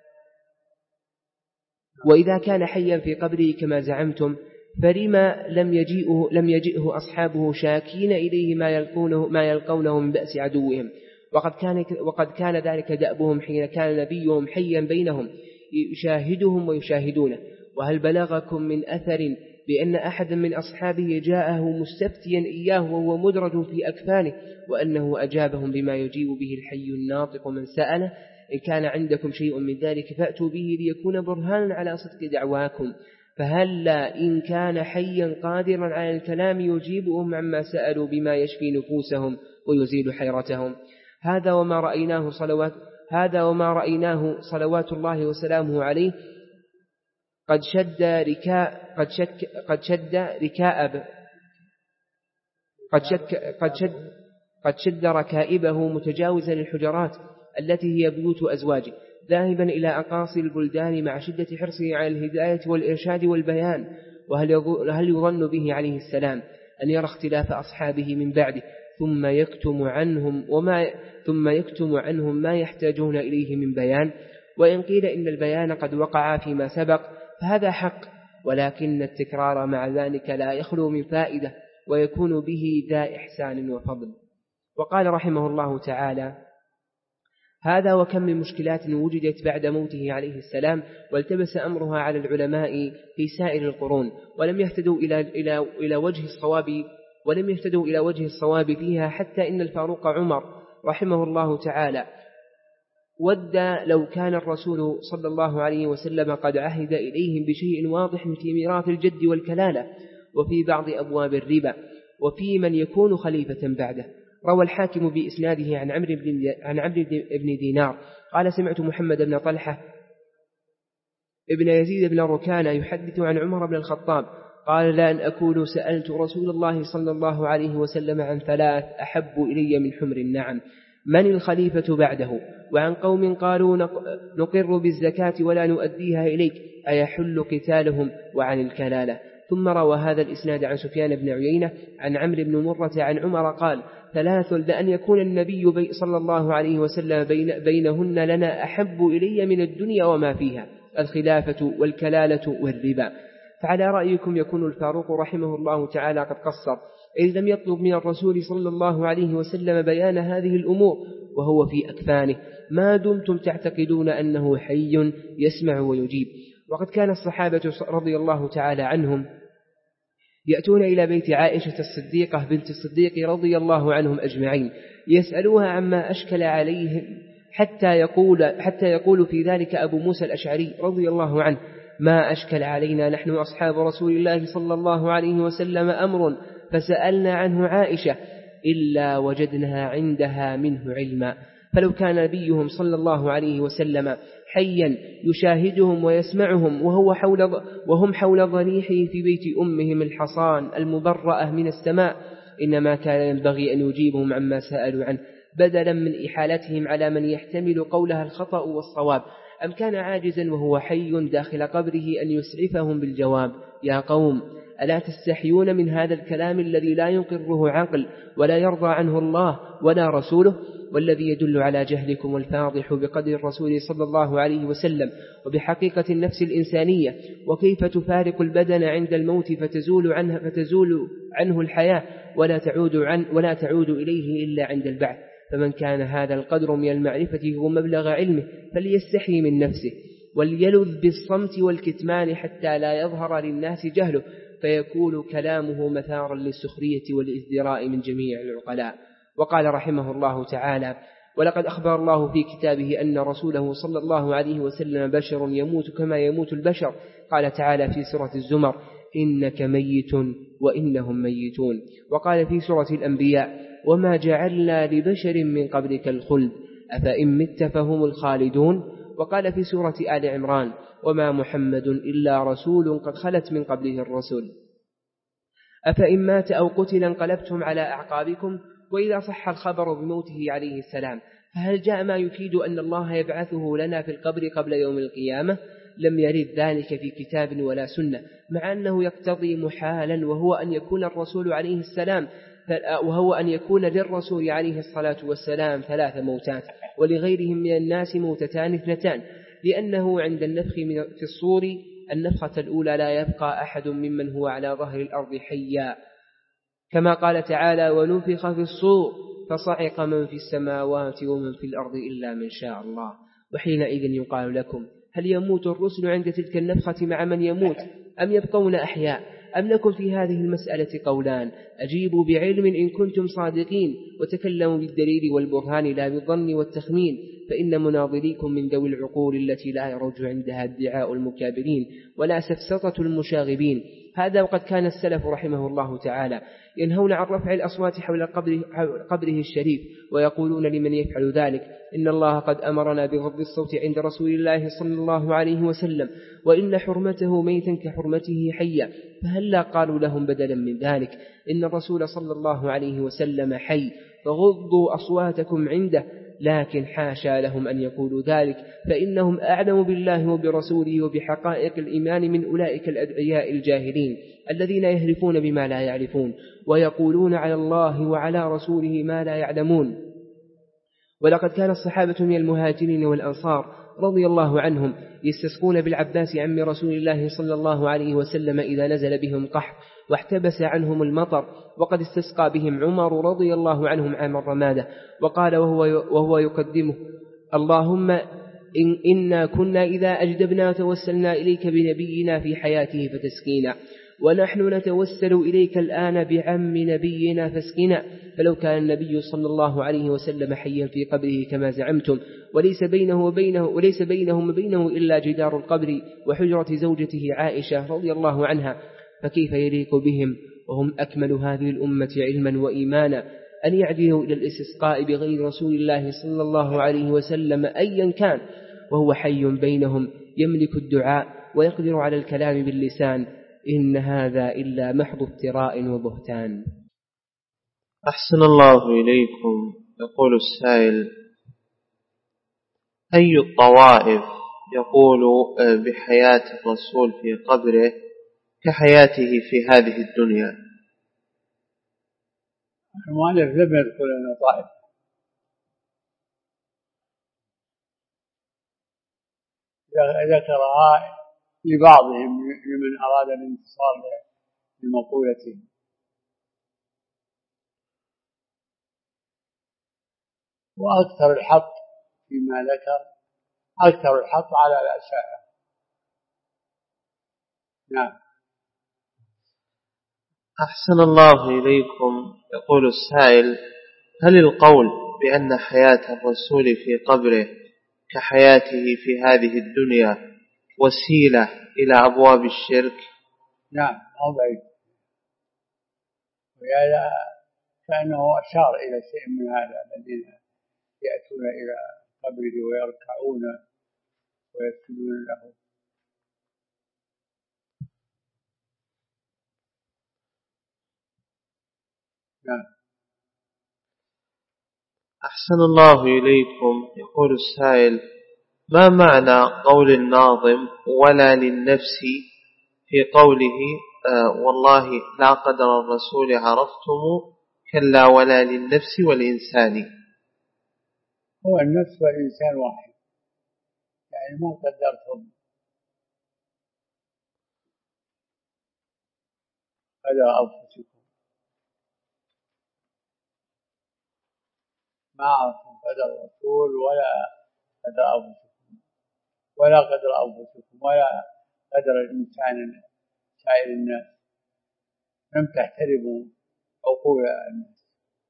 وإذا كان حيا في قبره كما زعمتم فلما لم يجئه أصحابه شاكين إليه ما يلقونه من بأس عدوهم، وقد كان ذلك دأبهم حين كان نبيهم حيا بينهم يشاهدهم ويشاهدونه. وهل بلغكم من أثر بأن أحدا من أصحابه جاءه مستفتيا إياه وهو مدرج في أكفانه، وأنه أجابهم بما يجيب به الحي الناطق من سأله؟ إن كان عندكم شيء من ذلك فأتوا به ليكون برهانا على صدق دعواكم، فهلا إن كان حيا قادرا على الكلام يجيبهم عما سألوا بما يشفي نفوسهم ويزيل حيرتهم؟ هذا وما رأيناه هذا وما رأيناه صلوات الله وسلامه عليه قد شد ركائبه متجاوزا الحجرات التي هي بيوت أزواجه ذاهبا إلى أقاصي البلدان مع شدة حرصه على الهداية والإرشاد والبيان. وهل يظن به عليه السلام أن يرى اختلاف أصحابه من بعده ثم يكتم عنهم ما يحتاجون إليه من بيان؟ وإن قيل إن البيان قد وقع فيما سبق فهذا حق، ولكن التكرار مع ذلك لا يخلو من فائدة ويكون به ذا إحسان وفضل. وقال رحمه الله تعالى: هذا وكم من مشكلات وجدت بعد موته عليه السلام والتبس أمرها على العلماء في سائر القرون ولم يهتدوا إلى وجه الصواب فيها، حتى إن الفاروق عمر رحمه الله تعالى ود لو كان الرسول صلى الله عليه وسلم قد عهد إليهم بشيء واضح في ميراث الجد والكلالة وفي بعض أبواب الربا وفي من يكون خليفة بعده. روى الحاكم بإسناده عن عمرو بن دينار قال: سمعت محمد بن طلحة ابن يزيد بن ركانة يحدث عن عمر بن الخطاب قال: لأن أكون سألت رسول الله صلى الله عليه وسلم عن ثلاث أحب إلي من حمر النعم: من الخليفة بعده؟ وعن قوم قالوا نقر بالزكاة ولا نؤديها إليك أيحل قتالهم؟ وعن الكلالة. ثم روى هذا الإسناد عن سفيان بن عيينة عن عمرو بن مرة عن عمر قال: ثلاث لأن يكون النبي صلى الله عليه وسلم بينهن لنا أحب إلي من الدنيا وما فيها: الخلافة والكلالة والربا. فعلى رأيكم يكون الفاروق رحمه الله تعالى قد قصر، إذ لم يطلب من الرسول صلى الله عليه وسلم بيان هذه الأمور وهو في أكفانه، ما دمتم تعتقدون أنه حي يسمع ويجيب. وقد كان الصحابة رضي الله تعالى عنهم يأتون إلى بيت عائشة الصديقة بنت الصديق رضي الله عنهم أجمعين يسألوها عما أشكل عليهم، حتى يقول في ذلك أبو موسى الأشعري رضي الله عنه: ما أشكل علينا نحن أصحاب رسول الله صلى الله عليه وسلم أمر فسألنا عنه عائشة إلا وجدناها عندها منه علما. فلو كان نبيهم صلى الله عليه وسلم حيا يشاهدهم ويسمعهم وهم حول ضريحه في بيت أمهم الحصان المبرأة من السماء، إنما كان ينبغي أن يجيبهم عما سألوا عنه بدلا من إحالتهم على من يحتمل قولها الخطأ والصواب. أم كان عاجزا وهو حي داخل قبره أن يسعفهم بالجواب: يا قوم ألا تستحيون من هذا الكلام الذي لا يقره عقل ولا يرضى عنه الله ولا رسوله، والذي يدل على جهلكم الفاضح بقدر الرسول صلى الله عليه وسلم وبحقيقة النفس الإنسانية، وكيف تفارق البدن عند الموت فتزول عنه الحياة ولا تعود إليه إلا عند البعث. فمن كان هذا القدر من المعرفة هو مبلغ علمه فليستحي من نفسه وليلذ بالصمت والكتمان حتى لا يظهر للناس جهله فيكون كلامه مثارا للسخرية والازدراء من جميع العقلاء. وقال رحمه الله تعالى: ولقد أخبر الله في كتابه أن رسوله صلى الله عليه وسلم بشر يموت كما يموت البشر. قال تعالى في سورة الزمر: إنك ميت وإنهم ميتون. وقال في سورة الأنبياء: وما جعلنا لبشر من قبلك الخلد أفإن مت فهم الخالدون. وقال في سورة آل عمران: وما محمد إلا رسول قد خلت من قبله الرسل أفإن مات أو قتل انقلبتم على أعقابكم. وإذا صح الخبر بموته عليه السلام فهل جاء ما يفيد أن الله يبعثه لنا في القبر قبل يوم القيامة؟ لم يرد ذلك في كتاب ولا سنة، مع أنه يقتضي محالا وهو أن يكون للرسول عليه الصلاة والسلام 3 موتات ولغيرهم من الناس موتتان 2، لأنه عند النفخ في الصور النفخة الأولى لا يبقى أحد ممن هو على ظهر الأرض حيا، كما قال تعالى: ونفخ في الصور فصعق من في السماوات ومن في الأرض إلا من شاء الله. وحينئذ يقال لكم: هل يموت الرسل عند تلك النفخة مع من يموت أم يبقون أحياء؟ أم لكم في هذه المسألة قولان؟ أجيبوا بعلم إن كنتم صادقين، وتكلموا بالدليل والبرهان لا بالظن والتخمين، فإن مناظريكم من ذوي العقول التي لا يرج عندها ادعاء المكابرين ولا سفسطة المشاغبين. هذا وقد كان السلف رحمه الله تعالى ينهون عن رفع الأصوات حول قبره الشريف، ويقولون لمن يفعل ذلك: إن الله قد أمرنا بغض الصوت عند رسول الله صلى الله عليه وسلم، وإن حرمته ميتا كحرمته حيا. فهلا قالوا لهم بدلا من ذلك: إن الرسول صلى الله عليه وسلم حي فغضوا أصواتكم عنده. لكن حاشا لهم أن يقولوا ذلك، فإنهم أعلم بالله وبرسوله وبحقائق الإيمان من أولئك الأدعياء الجاهلين الذين يهرفون بما لا يعرفون، ويقولون على الله وعلى رسوله ما لا يعلمون. ولقد كان الصحابة من المهاجرين والأنصار رضي الله عنهم يستسقون بالعباس عم رسول الله صلى الله عليه وسلم إذا نزل بهم قحط واحتبس عنهم المطر، وقد استسقى بهم عمر رضي الله عنهم عام الرمادة، وقال وهو يقدمه: اللهم إنا كنا إذا أجدبنا توسلنا إليك بنبينا في حياته فتسقينا، ونحن نتوسل إليك الآن بعم نبينا فاسقنا. فلو كان النبي صلى الله عليه وسلم حيا في قبره كما زعمتم، وليس بينهم وبينه إلا جدار القبر وحجرة زوجته عائشة رضي الله عنها، فكيف يليق بهم وهم أكمل هذه الأمة علما وإيمانا أن يعدلوا إلى الاستسقاء بغير رسول الله صلى الله عليه وسلم أيا كان، وهو حي بينهم يملك الدعاء ويقدر على الكلام باللسان؟ إن هذا إلا محض افتراء وبهتان. أحسن الله إليكم. يقول السائل: أي الطوائف يقول بحياة الرسول في قبره كحياته في هذه الدنيا؟ المؤلف لم يذكر أن طائف، ذكرها لبعضهم لمن أراد الانتصار لمقولته. وأكثر الحط فيما ذكر، أكثر الحط على الأشاعرة. نعم. أحسن الله إليكم. يقول السائل: هل القول بأن حياة الرسول في قبره كحياته في هذه الدنيا وسيلة إلى أبواب الشرك؟ نعم، هو بعيد، وهذا كأنه أشار إلى شيء من هذا، الذين يأتون إلى قبره ويركعون ويسجدون له. نعم. أحسن الله إليكم. يقول السائل: ما معنى قول الناظم ولا للنفس في قوله والله لا قدر الرسول عرفتم كلا ولا للنفس والإنسان؟ هو النفس والإنسان واحد، يعني ما قدرتم قدر أنفسكم، ما عرفتم قدر الرسول ولا قدر أنفسكم، ولا قدر أنفسكم ولا قدر الإنسان سائر الناس، لم تحترموا عقول الناس.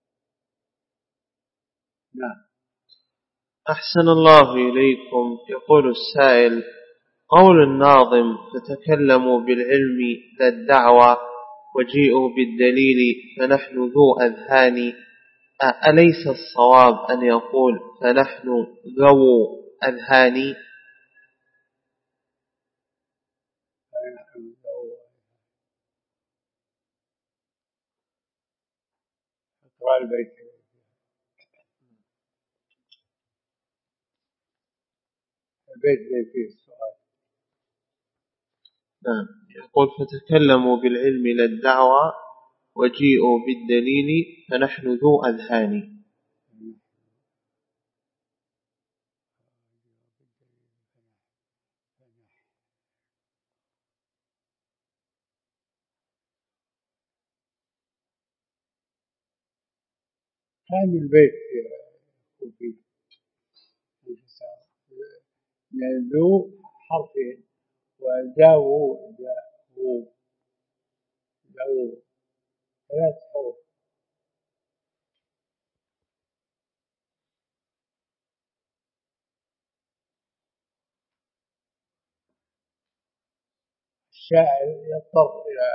نعم. أحسن الله إليكم. يقول السائل: قول الناظم فتكلموا بالعلم لا الدعوة وجيئوا بالدليل فنحن ذو أذهان، أليس الصواب أن يقول فنحن ذو أذهان؟ اقرأ البيت. البيت زي فيه السؤال. نعم. يقول فتكلموا بالعلم لا الدعوة وجيئوا بالدليل فنحن ذو أذهان. كان البيت فيه ذو حرفين وذو ثلاث حروف. الشاعر يضطر إلى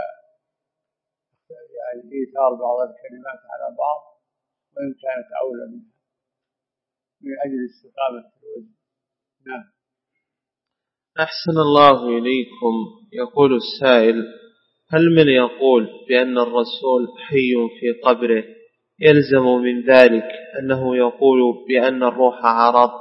يعني إيثار بعض الكلمات على بعض وإن كانت أولى منها من أجل استقامة الوزن. نعم. أحسن الله إليكم. يقول السائل: هل من يقول بأن الرسول حي في قبره يلزم من ذلك أنه يقول بأن الروح عرض؟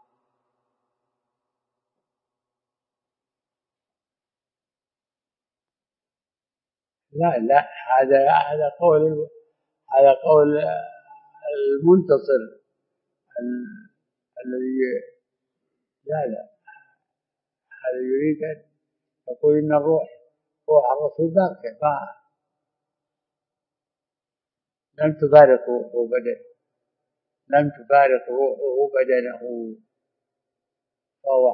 لا هذا قول المنتصر الذي لا هذا يريد أن يقول إن روح الرسول باقية لم تفارق روحه بدنه، فهو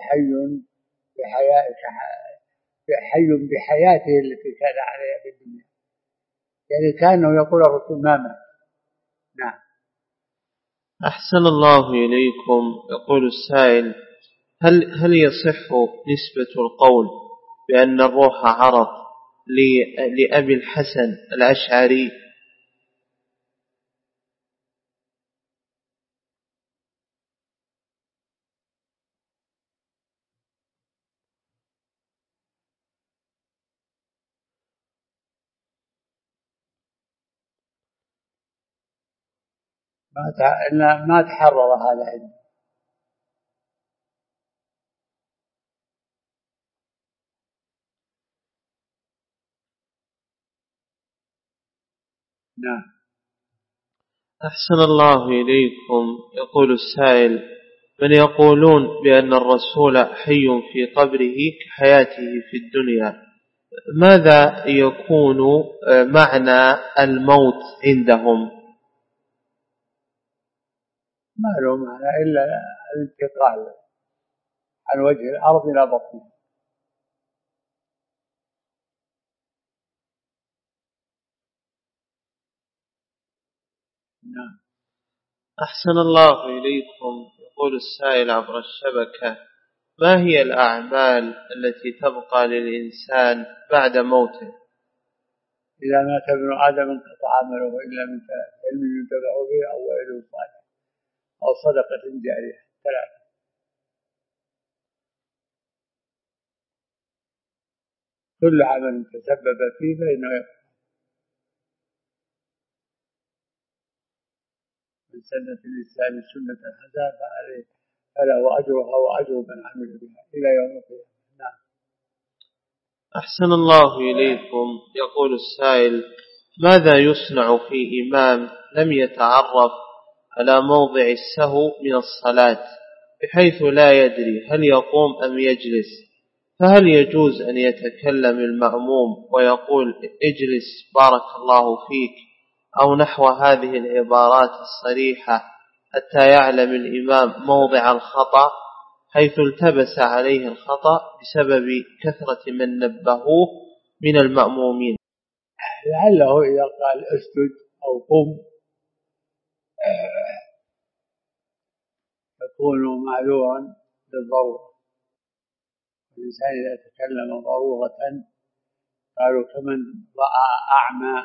حي بحياته التي كان عليها في الدنيا، يعني كأنه يقول الرسول ما مات. نعم. أحسن الله إليكم. يقول السائل: هل يصح نسبة القول بأن الروح عرض لأبي الحسن الأشعري؟ ما تحرر هذا عندي. نعم. أحسن الله إليكم. يقول السائل: من يقولون بأن الرسول حي في قبره كحياته في الدنيا، ماذا يكون معنى الموت عندهم؟ ما له معنى إلا الانتقال عن وجه الأرض إلى بطنه. نعم. أحسن الله إليكم. يقول السائل عبر الشبكة: ما هي الأعمال التي تبقى للإنسان بعد موته؟ إذا مات ابن آدم انقطع عمله إلا من ثلاث: علم ينتفع به أو ولد صالح أو صدقة جارية. ثلاثة. كل عمل تسبب فيه فإنه يفعل. من سنة الإسلام سنة حسنة فله أجرها وأجر من عمل بها إلى يوم القيامة. نعم. أحسن الله إليكم. يقول السائل: ماذا يصنع في إمام لم يتعرف على موضع السهو من الصلاة بحيث لا يدري هل يقوم أم يجلس، فهل يجوز أن يتكلم المأموم ويقول اجلس بارك الله فيك أو نحو هذه العبارات الصريحة حتى يعلم الإمام موضع الخطأ حيث التبس عليه الخطأ بسبب كثرة من نبهوه من المأمومين؟ لعله إذا قال اسجد أو قم يكون معذورا للضرورة. الإنسان إذا تكلم ضرورة قالوا كمن رأى أعمى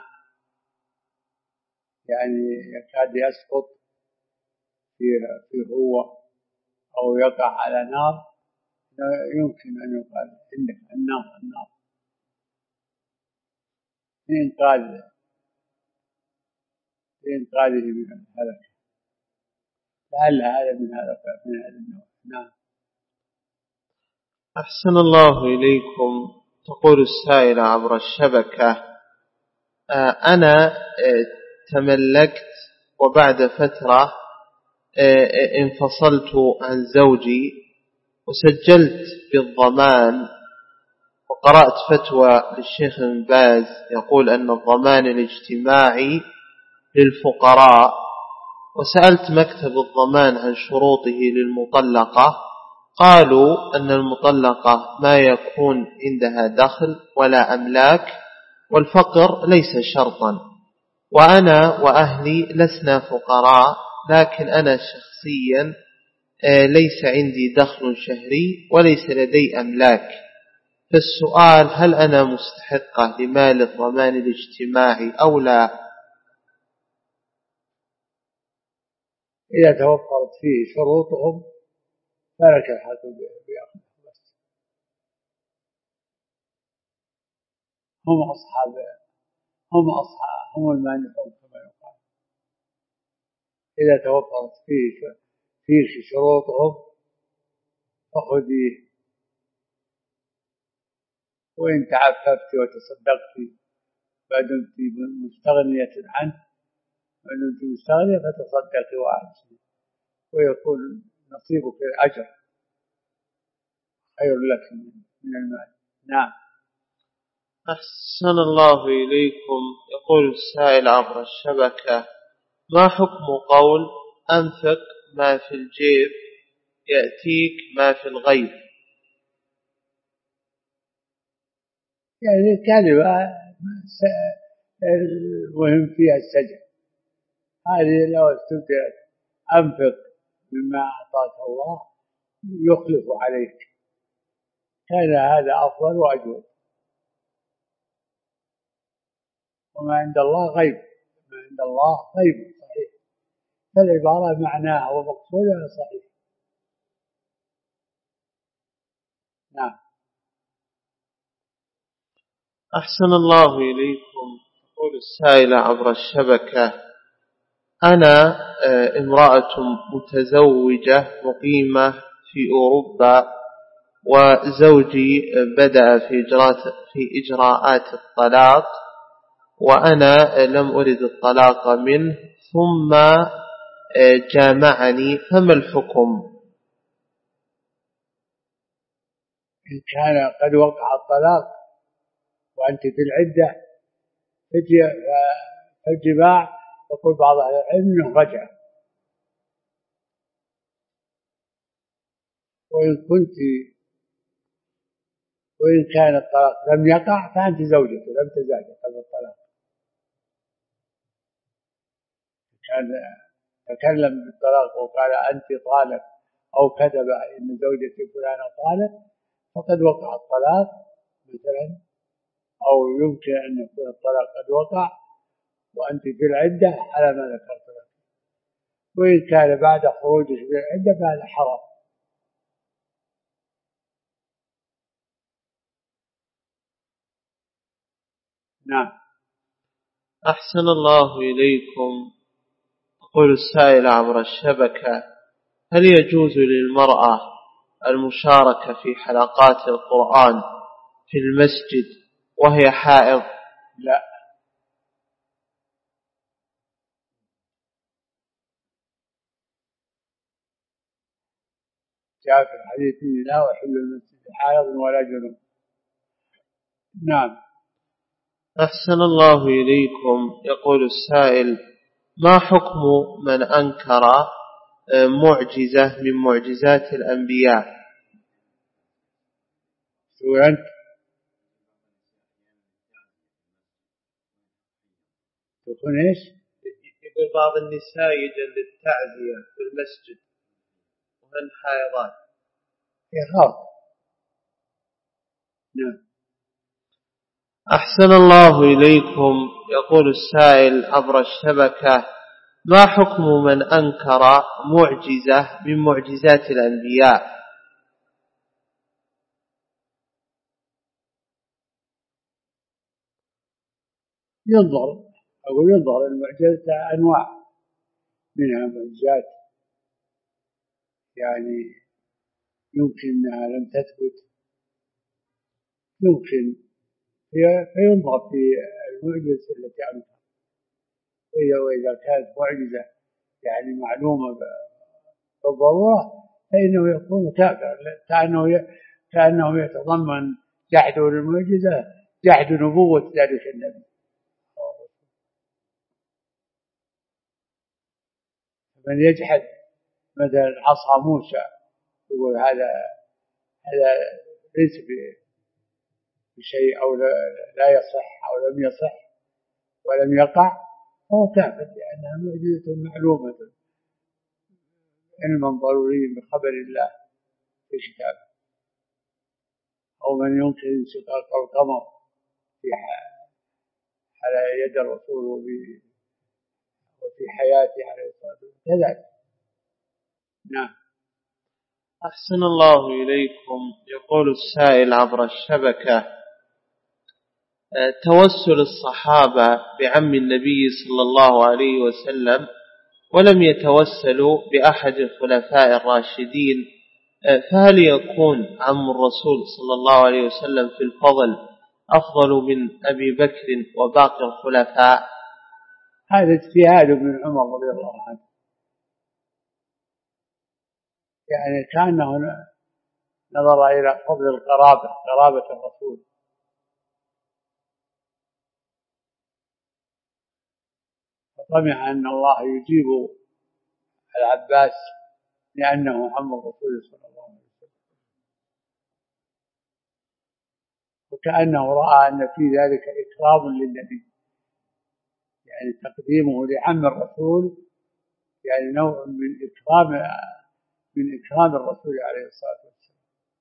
يعني يكاد يسقط في هو أو يقع على نار، يمكن أن يقال عندك النار لإنقاذه من الهلك. لعل هذا من هذا النوع. نعم. أحسن الله إليكم. تقول السائلة عبر الشبكة: أنا تملكت وبعد فترة انفصلت عن زوجي وسجلت بالضمان، وقرأت فتوى للشيخ ابن باز يقول أن الضمان الاجتماعي للفقراء، وسألت مكتب الضمان عن شروطه للمطلقة، قالوا أن المطلقة ما يكون عندها دخل ولا أملاك والفقر ليس شرطا، وأنا وأهلي لسنا فقراء، لكن أنا شخصيا ليس عندي دخل شهري وليس لدي أملاك، فالسؤال: هل أنا مستحقة لمال الضمان الاجتماعي أو لا؟ إذا توفرت فيه شروطهم فلك الحق بأخذه. هم المانحون كما يقال. إذا توفرت فيه شروطهم فخذيه، وإن تعففت وتصدقت فدمت مستغنية عنه، وإن كنت مستغنية فتصدقي وأحسني، ويكون نصيبك الأجر خير لك من المال. نعم. أحسن الله إليكم. يقول السائل عبر الشبكة: ما حكم قول أنفق ما في الجيب يأتيك ما في الغيب؟ يعني كلمة المهم فيها السجع. هذه لو استبدلت أنفق مما أعطاك الله يخلف عليك، كان هذا أفضل وأجود. وما عند الله غيب، ما عند الله غيب صحيح، فالعبارة معناها ومقصودها صحيح. نعم. أحسن الله إليكم. يقول السائل عبر الشبكة: أنا امرأة متزوجة مقيمة في أوروبا، وزوجي بدأ في إجراءات الطلاق، وأنا لم أرد الطلاق منه، ثم جامعني، فما الحكم؟ إن كان قد وقع الطلاق وأنت في العدة فالجماع يقول بعض أهل العلم أنه رجع. وإن كان الطلاق لم يقع فأنت زوجته لم تزاوج قبل الطلاق. كان تكلم بالطلاق وقال أنت طالق أو كتب إن زوجتي فلانة طالق فقد وقع الطلاق مثلا، أو يمكن أن يكون الطلاق قد وقع وأنت في العدة على ما ذكرت لك. وإن كان بعد خروجك من العدة فهذا حرام. نعم. أحسن الله إليكم. يقول السائل عبر الشبكة: هل يجوز للمرأة المشاركة في حلقات القرآن في المسجد وهي حائض؟ لا. جاء في الحديث: لا أحل المسجد حائض ولا جنوب. نعم. أحسن الله إليكم. يقول السائل: ما حكم من أنكر معجزة من معجزات الأنبياء؟ أنت تكون إيش؟ يقول بعض النساء يجن للتعزية في المسجد وهن حائضات. غلط. نعم. أحسن الله إليكم. يقول السائل عبر الشبكة: ما حكم من أنكر معجزة من معجزات الأنبياء؟ ينظر المعجزة أنواع، منها معجزات يعني يمكن أنها لم تثبت، يمكن فينظر في المعجزة التي أنكر. وإذا كانت معجزة يعني معلومة بالضرورة فإنه يكون كافر، كأنه يتضمن جحد المعجزة جحد نبوة ذلك النبي. من يجحد مثلا عصا موسى يقول هذا ليس بشيء أو لا يصح أو لم يصح ولم يقع فهو كافر، لأنها معجزة معلومة علما ضروري بخبر الله في كتابه. أو من ينكر انشقاق القمر على يد الرسول وفي حياته عليه الصلاة والسلام كذلك. نعم. أحسن الله إليكم. يقول السائل عبر الشبكة: توسل الصحابة بعم النبي صلى الله عليه وسلم ولم يتوسلوا بأحد الخلفاء الراشدين، فهل يكون عم الرسول صلى الله عليه وسلم في الفضل أفضل من أبي بكر وباقي الخلفاء؟ هذا اجتهاد ابن عمر رضي الله عنه، يعني كأنه نظر إلى فضل قرابة الرسول، فطمع أن الله يجيب العباس لأنه عم الرسول صلى الله عليه وسلم، وكأنه رأى أن في ذلك إكرام للنبي، يعني تقديمه لعم الرسول يعني نوع من إكرام الرسول عليه الصلاة والسلام.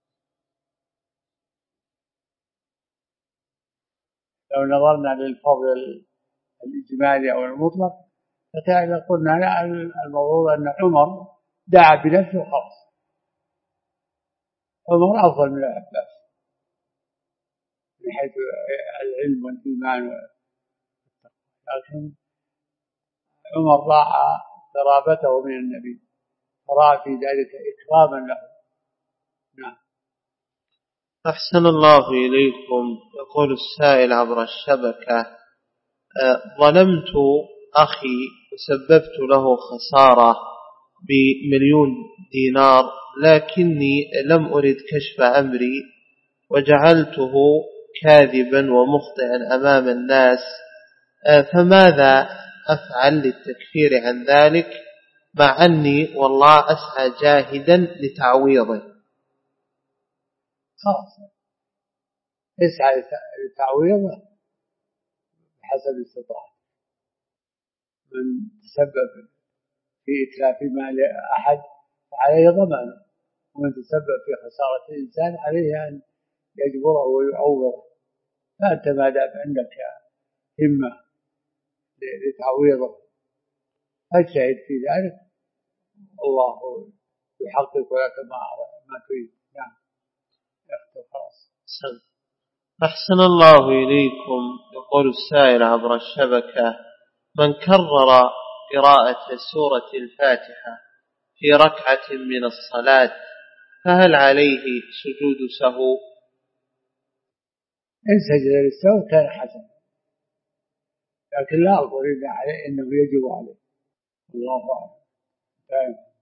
لو نظرنا للفضل الإجمالي أو المطلق قلنا لا، المفروض أن عمر دعا بنفسه خاص، عمر أفضل من العباس من حيث العلم والإيمان والتقوى، لكن عمر راعى قرابته من النبي فرأى في ذلك إكراما له. نعم. أحسن الله إليكم. يقول السائل عبر الشبكة: ظلمت أخي وسببت له خسارة ب1,000,000 دينار، لكني لم أرد كشف أمري وجعلته كاذبا ومخطئا أمام الناس، فماذا أفعل للتكفير عن ذلك مع أني والله أسعى جاهدا لتعويضه؟ خلاص اسعى لتعويضه بحسب استطاعته. من تسبب في إتلاف مال أحد فعليه ضمانه، ومن تسبب في خسارة الإنسان عليه أن يجبره ويعوضه، فأنت ما دام عندك همة لتعويضه فاجتهد في ذلك، الله يحقق لك ما تريد. نعم. خلاص. أحسن الله إليكم. يقول السائل عبر الشبكة: من كرر قراءة سورة الفاتحة في ركعة من الصلاة فهل عليه سجود سهو؟ إن سجد للسهو كان حسن، لكن لا أقول إنه يجب عليه. الله أعلم.